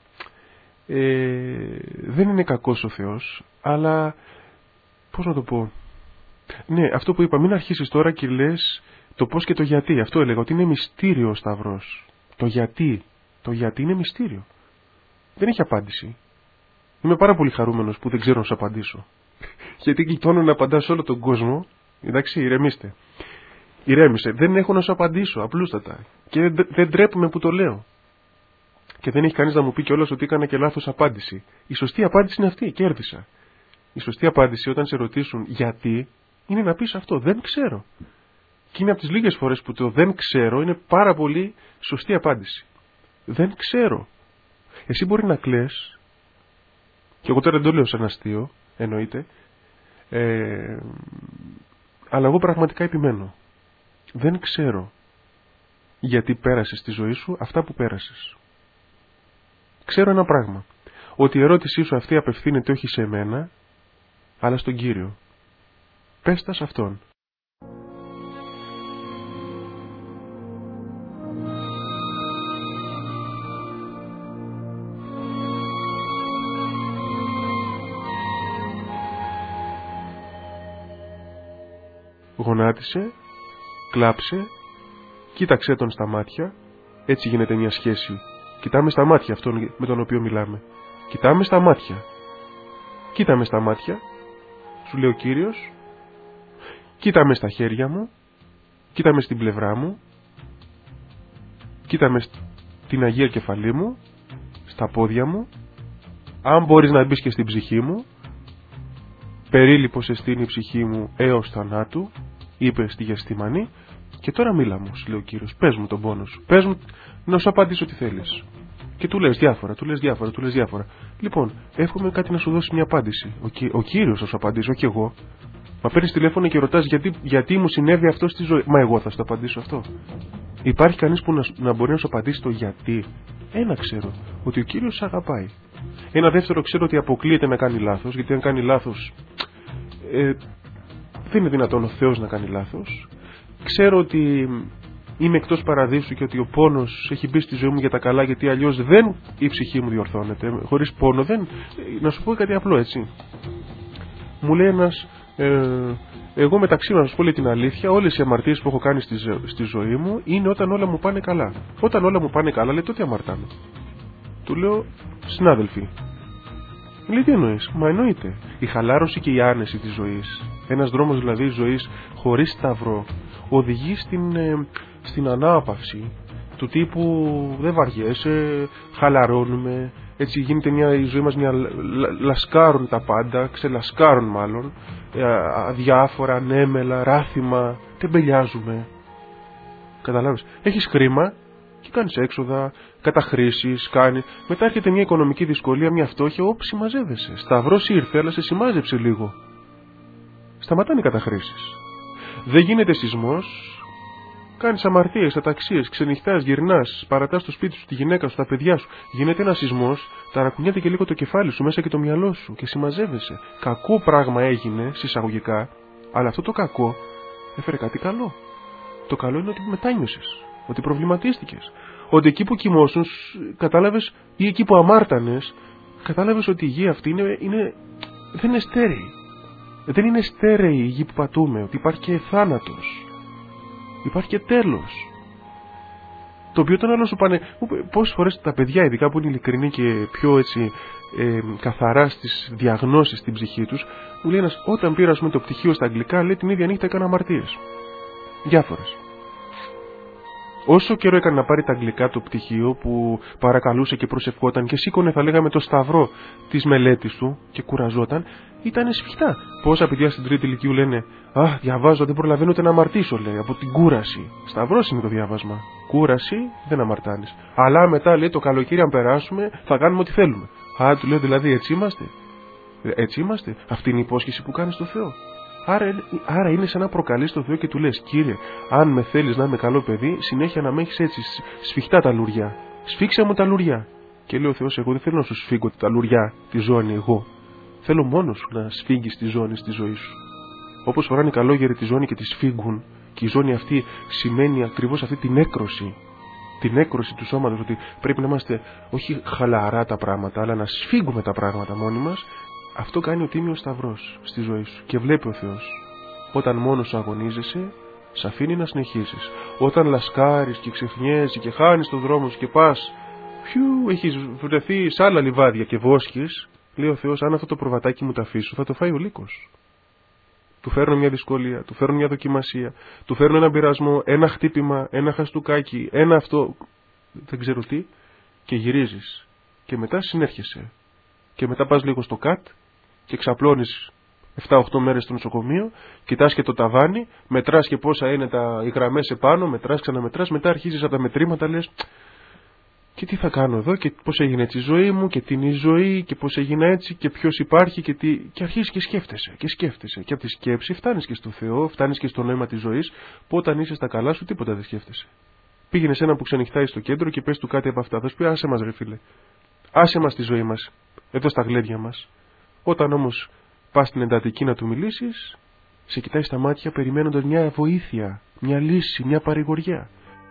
Ε, δεν είναι κακός ο Θεός, αλλά πώς να το πω. Ναι, αυτό που είπα, μην αρχίσεις τώρα και λες το πώς και το γιατί. Αυτό έλεγα, ότι είναι μυστήριο ο σταυρός. Το γιατί. Το γιατί είναι μυστήριο. Δεν έχει απάντηση. Είμαι πάρα πολύ χαρούμενος που δεν ξέρω να σου απαντήσω. Γιατί γλιτώνω να απαντάω σε όλο τον κόσμο. Εντάξει, ηρεμήστε. Ηρέμησε. Δεν έχω να σου απαντήσω, απλούστατα. Και δεν ντρέπομαι που το λέω. Και δεν έχει κανείς να μου πει κιόλας ότι έκανα και λάθος απάντηση. Η σωστή απάντηση είναι αυτή. Κέρδισα. Η σωστή απάντηση όταν σε ρωτήσουν γιατί, είναι να πεις αυτό. Δεν ξέρω. Και είναι από τις λίγες φορές που το δεν ξέρω είναι πάρα πολύ σωστή απάντηση. Δεν ξέρω. Εσύ μπορεί να κλαις. Και εγώ τώρα δεν το λέω σαν αστείο, εννοείται. Ε, αλλά εγώ πραγματικά επιμένω. Δεν ξέρω γιατί πέρασες στη ζωή σου αυτά που πέρασες. Ξέρω ένα πράγμα. Ότι η ερώτησή σου αυτή απευθύνεται όχι σε μένα, αλλά στον Κύριο. Πες τα σε Αυτόν. Γονάτισε, κλάψε, κοίταξε τον στα μάτια. Έτσι γίνεται μια σχέση. Κοιτάμε στα μάτια αυτόν με τον οποίο μιλάμε. Κοιτάμε στα μάτια. Κοίτα με στα μάτια, σου λέει ο Κύριος. Κοίτα με στα χέρια μου. Κοίτα με στην πλευρά μου. Κοίτα με στην Αγία Κεφαλή μου. Στα πόδια μου. Αν μπορείς να μπεις και στην ψυχή μου. Περίλυπος εστίν η ψυχή μου έως θανάτου, είπε στη Γεστημανή. Και τώρα μίλα μου, σου λέει ο Κύριος. Πες μου τον πόνο σου. Πες μου να σου απαντήσω τι θέλεις. Και του λες διάφορα, του λες διάφορα, του λες διάφορα. Λοιπόν, εύχομαι κάτι να σου δώσει μια απάντηση. Ο, Κυ... ο Κύριος θα σου απαντήσει, όχι εγώ. Μα παίρνεις τηλέφωνο και ρωτάς γιατί, γιατί μου συνέβη αυτό στη ζωή. Μα εγώ θα σου το απαντήσω αυτό. Υπάρχει κανείς που να, να μπορεί να σου απαντήσει το γιατί? Ένα ξέρω, ότι ο Κύριος αγαπάει. Ένα δεύτερο ξέρω ότι αποκλείεται να κάνει λάθος, γιατί αν κάνει λάθος ε, δεν είναι δυνατόν ο Θεός να κάνει λάθος. Ξέρω ότι είμαι εκτός παραδείσου και ότι ο πόνος έχει μπει στη ζωή μου για τα καλά, γιατί αλλιώς δεν η ψυχή μου διορθώνεται. Χωρίς πόνο δεν. Να σου πω κάτι απλό, έτσι. Μου λέει ένας, ε, εγώ μεταξύ μας, να σου πω την αλήθεια, όλες οι αμαρτίες που έχω κάνει στη, στη ζωή μου είναι όταν όλα μου πάνε καλά. Όταν όλα μου πάνε καλά, λέει, τότε αμαρτάνω. Του λέω, συνάδελφοι, λέει, τι εννοείς? Μα εννοείται. Η χαλάρωση και η άνεση της ζωής, ένας δρόμος δηλαδή ζωής χωρίς σταυρό, οδηγεί στην, ε, στην ανάπαυση του τύπου δεν βαριέσαι, χαλαρώνουμε, έτσι γίνεται μια, η ζωή μας μια λασκάρουν τα πάντα, ξελασκάρουν μάλλον, ε, αδιάφορα, ανέμελα, ράθιμα, τεμπελιάζουμε. Καταλάβεις, έχεις χρήμα και κάνεις έξοδα, καταχρήσεις, κάνει. Μετά έρχεται μια οικονομική δυσκολία, μια φτώχεια, όπου συμμαζεύεσαι. Σταυρός ήρθε, αλλά σε συμμάζεψε λίγο. Σταματάνε οι καταχρήσεις. Δεν γίνεται σεισμός. Κάνεις αμαρτίες, αταξίες, ξενυχτάς, γυρνάς, παρατάς το σπίτι σου, τη γυναίκα σου, τα παιδιά σου. Γίνεται ένας σεισμός, ταρακουνιέται και λίγο το κεφάλι σου, μέσα και το μυαλό σου και συμμαζεύεσαι. Κακό πράγμα έγινε, συσσαγωγικά, αλλά αυτό το κακό έφερε κάτι καλό. Το καλό είναι ότι μετάνιωσες, ότι προβληματίστηκες. Ότι εκεί που κοιμόσουν, κατάλαβες, ή εκεί που αμάρτανες, κατάλαβες ότι η γη αυτή είναι, είναι, δεν είναι στέρεη. Δεν είναι στέρεη η γη που πατούμε, ότι υπάρχει και θάνατος. Υπάρχει και τέλος. Το οποίο τον άλλο σου πάνε. Πόσες φορές τα παιδιά, ειδικά που είναι ειλικρινοί και πιο έτσι ε, καθαρά στις διαγνώσεις στην ψυχή τους, μου λέει ένας, όταν πήρα το πτυχίο στα αγγλικά, λέει την ίδια νύχτα έκανα αμαρτίες. Διάφορες. Όσο καιρό έκανε να πάρει τα αγγλικά το πτυχίο, που παρακαλούσε και προσευχόταν και σήκωνε, θα λέγαμε, το σταυρό της μελέτης του και κουραζόταν, ήταν σφιχτά. Πόσα παιδιά στην τρίτη ηλικίου λένε, «Α, διαβάζω, δεν προλαβαίνω ούτε να αμαρτήσω», λέει, από την κούραση. Σταυρός είναι το διάβασμα. Κούραση δεν αμαρτάνεις. Αλλά μετά, λέει, το καλοκαίρι, αν περάσουμε, θα κάνουμε ό,τι θέλουμε. Α, του λέω, δηλαδή, έτσι είμαστε. Έτσι είμαστε. Αυτή είναι η υπόσχεση που κάνεις στο Θεό. Άρα, άρα είναι σαν να προκαλείς τον Θεό και του λες, Κύριε, αν με θέλεις να είμαι καλό παιδί, συνέχεια να με έχεις έτσι σφιχτά τα λουριά. Σφίξε μου τα λουριά. Και λέει ο Θεός, εγώ δεν θέλω να σου σφίγγω τα λουριά, τη ζώνη εγώ. Θέλω μόνος σου να σφίγγεις τη ζώνη στη ζωή σου. Όπως φοράνε οι καλόγεροι τη ζώνη και τη σφίγγουν, και η ζώνη αυτή σημαίνει ακριβώς αυτή την έκρωση. Την έκρωση του σώματος, ότι πρέπει να είμαστε όχι χαλαρά τα πράγματα, αλλά να σφίγγουμε τα πράγματα μόνοι μας. Αυτό κάνει ο Τίμιος Σταυρός στη ζωή σου. Και βλέπει ο Θεός. Όταν μόνος σου αγωνίζεσαι, σ' αφήνει να συνεχίσεις. Όταν λασκάρεις και ξεχνιέσαι και χάνεις τον δρόμο σου και πας, φιου, έχεις βρεθεί σε άλλα λιβάδια και βόσκεις, λέει ο Θεός, αν αυτό το προβατάκι μου τα αφήσω, θα το φάει ο λύκος. Του φέρνω μια δυσκολία, του φέρνω μια δοκιμασία, του φέρνω ένα πειρασμό, ένα χτύπημα, ένα χαστούκάκι, ένα αυτό, δεν ξέρω τι, και γυρίζεις. Και μετά συνέρχεσαι. Και μετά πας λίγο στο κατ και ξαπλώνεις εφτά οχτώ μέρες στο νοσοκομείο, κοιτάς και το ταβάνι, μετράς και πόσα είναι τα, οι γραμμές επάνω, μετράς, ξαναμετράς, μετά αρχίζεις από τα μετρήματα, λες, και τι θα κάνω εδώ και πώς έγινε έτσι η ζωή μου και τι είναι η ζωή και πώς έγινε έτσι και ποιος υπάρχει και τι, και αρχίζεις και σκέφτεσαι και σκέφτεσαι και από τη σκέψη φτάνεις και στο Θεό, φτάνεις και στο νόημα της ζωής, που όταν είσαι στα καλά σου τίποτα δεν σκέφτεσαι. Πήγαινε σε έναν που ξενυχτάει στο κέντρο και πες του κάτι από αυτά, θα σου πει, άσε μας ρε φίλε, άσε μας τη ζωή μας, εδώ στα γλέντια μας. Όταν όμως πας στην εντατική να του μιλήσεις, σε κοιτάει στα μάτια περιμένοντας μια βοήθεια, μια λύση, μια παρηγοριά.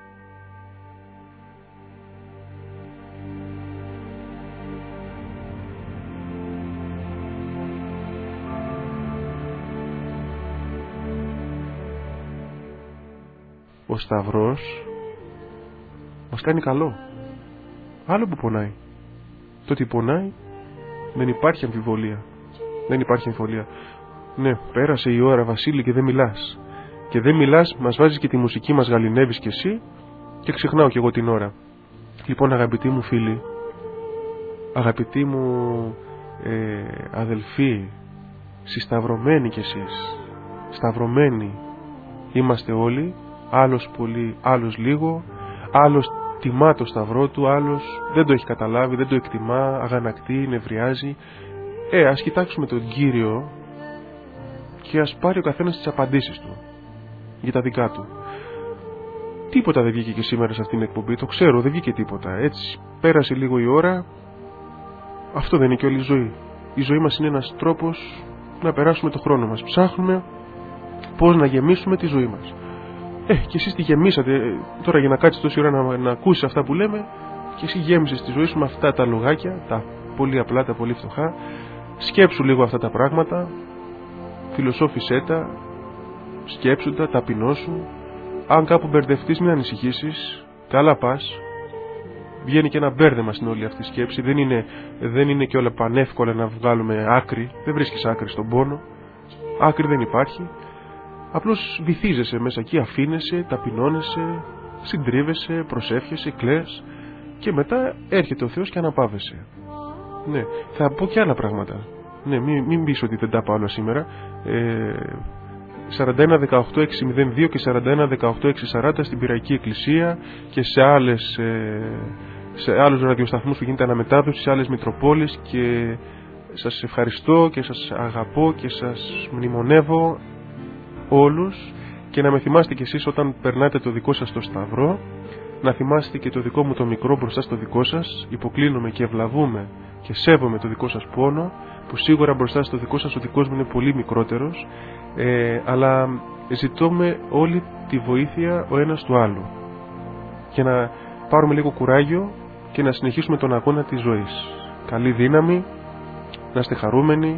Ο Σταυρός μας κάνει καλό. Άλλο που πονάει. Το ότι πονάει δεν υπάρχει αμφιβολία. Δεν υπάρχει αμφιβολία. Ναι, πέρασε η ώρα, Βασίλη, και δεν μιλάς. Και δεν μιλάς, μας βάζεις και τη μουσική, μας γαληνεύεις κι εσύ και ξεχνάω κι εγώ την ώρα. Λοιπόν, αγαπητοί μου φίλοι, αγαπητοί μου ε, αδελφοί, συσταυρωμένοι κι εσείς, σταυρωμένοι είμαστε όλοι, άλλος πολύ, άλλος λίγο, άλλος τιμά το σταυρό του, άλλος δεν το έχει καταλάβει, δεν το εκτιμά, αγανακτεί, νευριάζει. Ε, ας κοιτάξουμε τον Κύριο και ας πάρει ο καθένας τις απαντήσεις του για τα δικά του. Τίποτα δεν βγήκε και σήμερα σε αυτήν την εκπομπή, το ξέρω, δεν βγήκε τίποτα. Έτσι, πέρασε λίγο η ώρα. Αυτό δεν είναι και όλη η ζωή. Η ζωή μας είναι ένας τρόπος να περάσουμε το χρόνο μας. Ψάχνουμε πώς να γεμίσουμε τη ζωή μας. Ε, και εσείς τη γεμίσατε τώρα για να κάτσεις τόση ώρα να, να ακούσεις αυτά που λέμε, και εσύ γέμισες τη ζωή σου με αυτά τα λογάκια, τα πολύ απλά, τα πολύ φτωχά. Σκέψου λίγο αυτά τα πράγματα, φιλοσόφησέ τα, σκέψου τα, ταπεινώσου. Αν κάπου μπερδευτείς, μην ανησυχήσεις, καλά πας. Βγαίνει και ένα μπέρδεμα στην όλη αυτή σκέψη. Δεν είναι, δεν είναι και όλα πανεύκολα να βγάλουμε άκρη. Δεν βρίσκεις άκρη στον πόνο. Άκρη δεν υπάρχει. Απλώς βυθίζεσαι μέσα εκεί, αφήνεσαι, ταπεινώνεσαι, συντρίβεσαι, προσεύχεσαι, κλαις, και μετά έρχεται ο Θεός και αναπαύεσαι. Ναι, θα πω και άλλα πράγματα. Ναι, μην, μην πεις ότι δεν τα πάω όλα σήμερα. Ε, σαράντα ένα δεκαοκτώ εξακόσια δύο και σαράντα ένα δεκαοκτώ εξακόσια σαράντα στην Πειραϊκή Εκκλησία και σε, άλλες, ε, σε άλλους ραδιοσταθμούς που γίνεται αναμετάδοση, σε άλλες Μητροπόλεις, και σας ευχαριστώ και σας αγαπώ και σας μνημονεύω όλους, και να με θυμάστε κι εσείς όταν περνάτε το δικό σας το σταυρό, να θυμάστε και το δικό μου το μικρό μπροστά στο δικό σας. Υποκλίνομαι και ευλαβούμε και σέβομαι το δικό σας πόνο, που σίγουρα μπροστά στο δικό σας ο δικός μου είναι πολύ μικρότερος, ε, αλλά ζητούμε όλη τη βοήθεια ο ένας του άλλου για να πάρουμε λίγο κουράγιο και να συνεχίσουμε τον αγώνα της ζωής. Καλή δύναμη, να είστε χαρούμενοι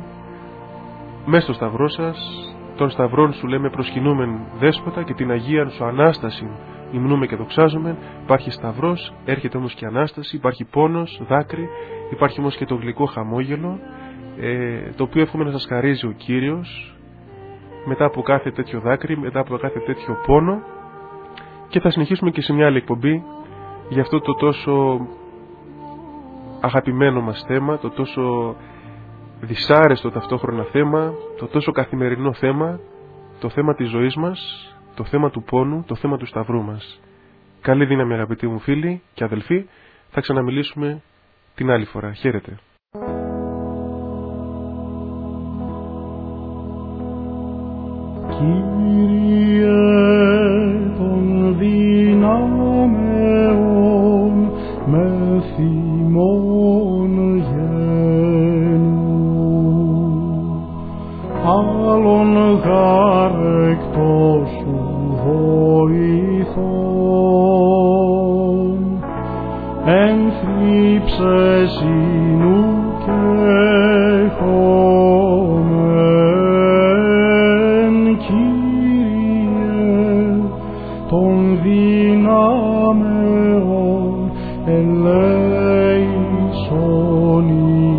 μες στο σταυρό σας. Των σταυρών σου λέμε προσκυνούμεν Δέσποτα, και την Αγία σου Ανάσταση υμνούμε και δοξάζουμε. Υπάρχει σταυρός, έρχεται όμως και Ανάσταση, υπάρχει πόνος, δάκρυ, υπάρχει όμως και το γλυκό χαμόγελο, ε, το οποίο εύχομαι να σας χαρίζει ο Κύριος μετά από κάθε τέτοιο δάκρυ, μετά από κάθε τέτοιο πόνο. Και θα συνεχίσουμε και σε μια άλλη εκπομπή για αυτό το τόσο αγαπημένο μας θέμα, το τόσο δυσάρεστο ταυτόχρονα θέμα, το τόσο καθημερινό θέμα, το θέμα της ζωής μας, το θέμα του πόνου, το θέμα του σταυρού μας. Καλή δύναμη αγαπητοί μου φίλοι και αδελφοί, θα ξαναμιλήσουμε την άλλη φορά. Χαίρετε. Κύριε των δυνάμεων, με θυμών άλλον χαρεκτός σου βοηθών, ενθλίψε συνού και χωμέν, Κύριε των δυνάμεων, ελέησον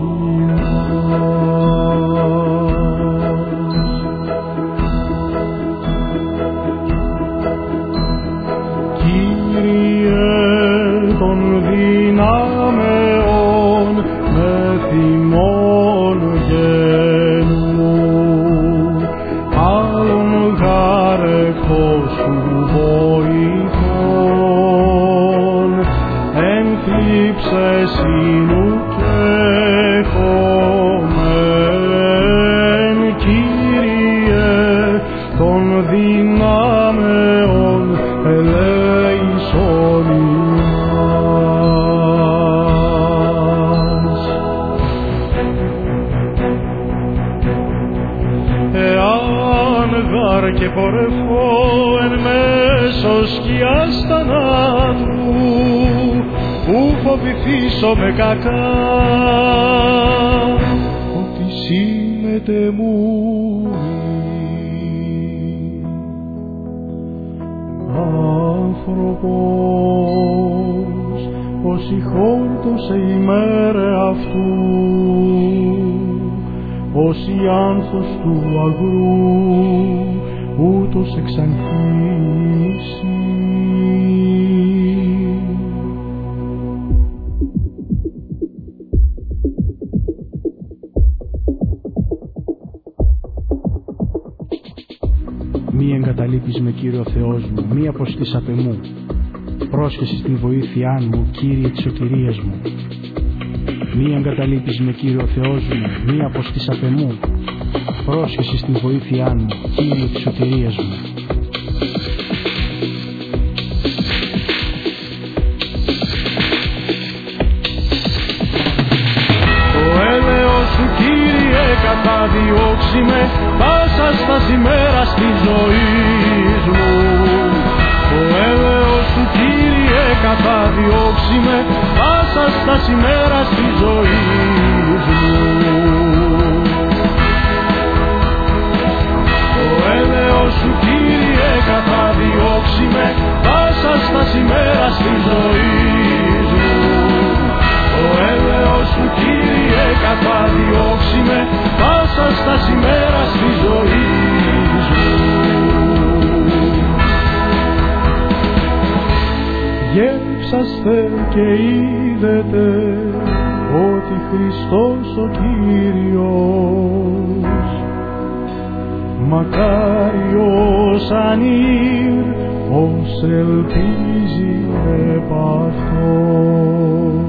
με κακά, ότι σήμεται μου άνθρωπος, πως ηχόρτωσε η μέρα αυτού, πως η άνθος του αγρού ούτως εξανθήσει. Μη εγκαταλείπεις με, Κύριο Θεός μου, μη αποστείς απ' εμού. Πρόσχεσαι στην βοήθειά μου, Κύριε της σωτηρίας μου. Μη εγκαταλείπεις με, Κύριο Θεός μου, μη αποστείς απ' εμού. πρόσχεση στην βοήθειά μου, Κύριε της σωτηρίας μου. Το έλεος σου, Κύριε, καταδιώξει με πάσα στα ημέρας της ζωής μου. Το έλεος σου, Κύριε, καταδιώξει με πάσα στα ημέρας της ζωής μου. Το έλεος σου, Κύριε, καταδιώξει με πάσα στα ημέρας της ζωής μου. Το έλεος σου, Κύριε, καταδιώξει με πάσα στα ημέρας της ζωής μου. Γεύσαστε και είδετε ότι Χριστός ο Κύριος, μακάριος ανήρ ως ελπίζει επ' αυτόν.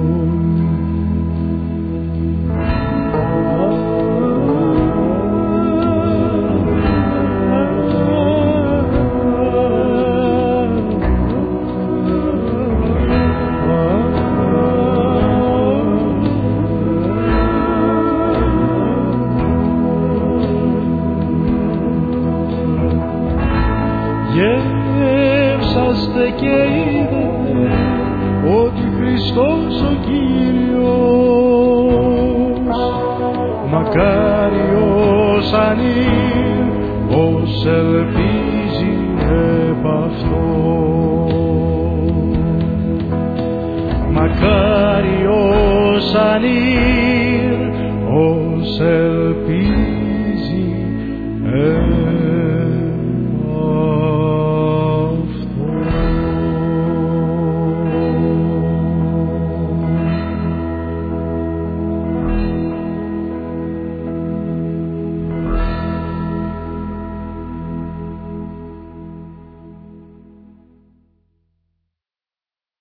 Γεύσαστε και είδετε ότι Χριστός ο Κύριος, μακάριος ανήρ ως ελπίζει επ' αυτόν. Μακάριος ανήρ ως ελπίζει επ'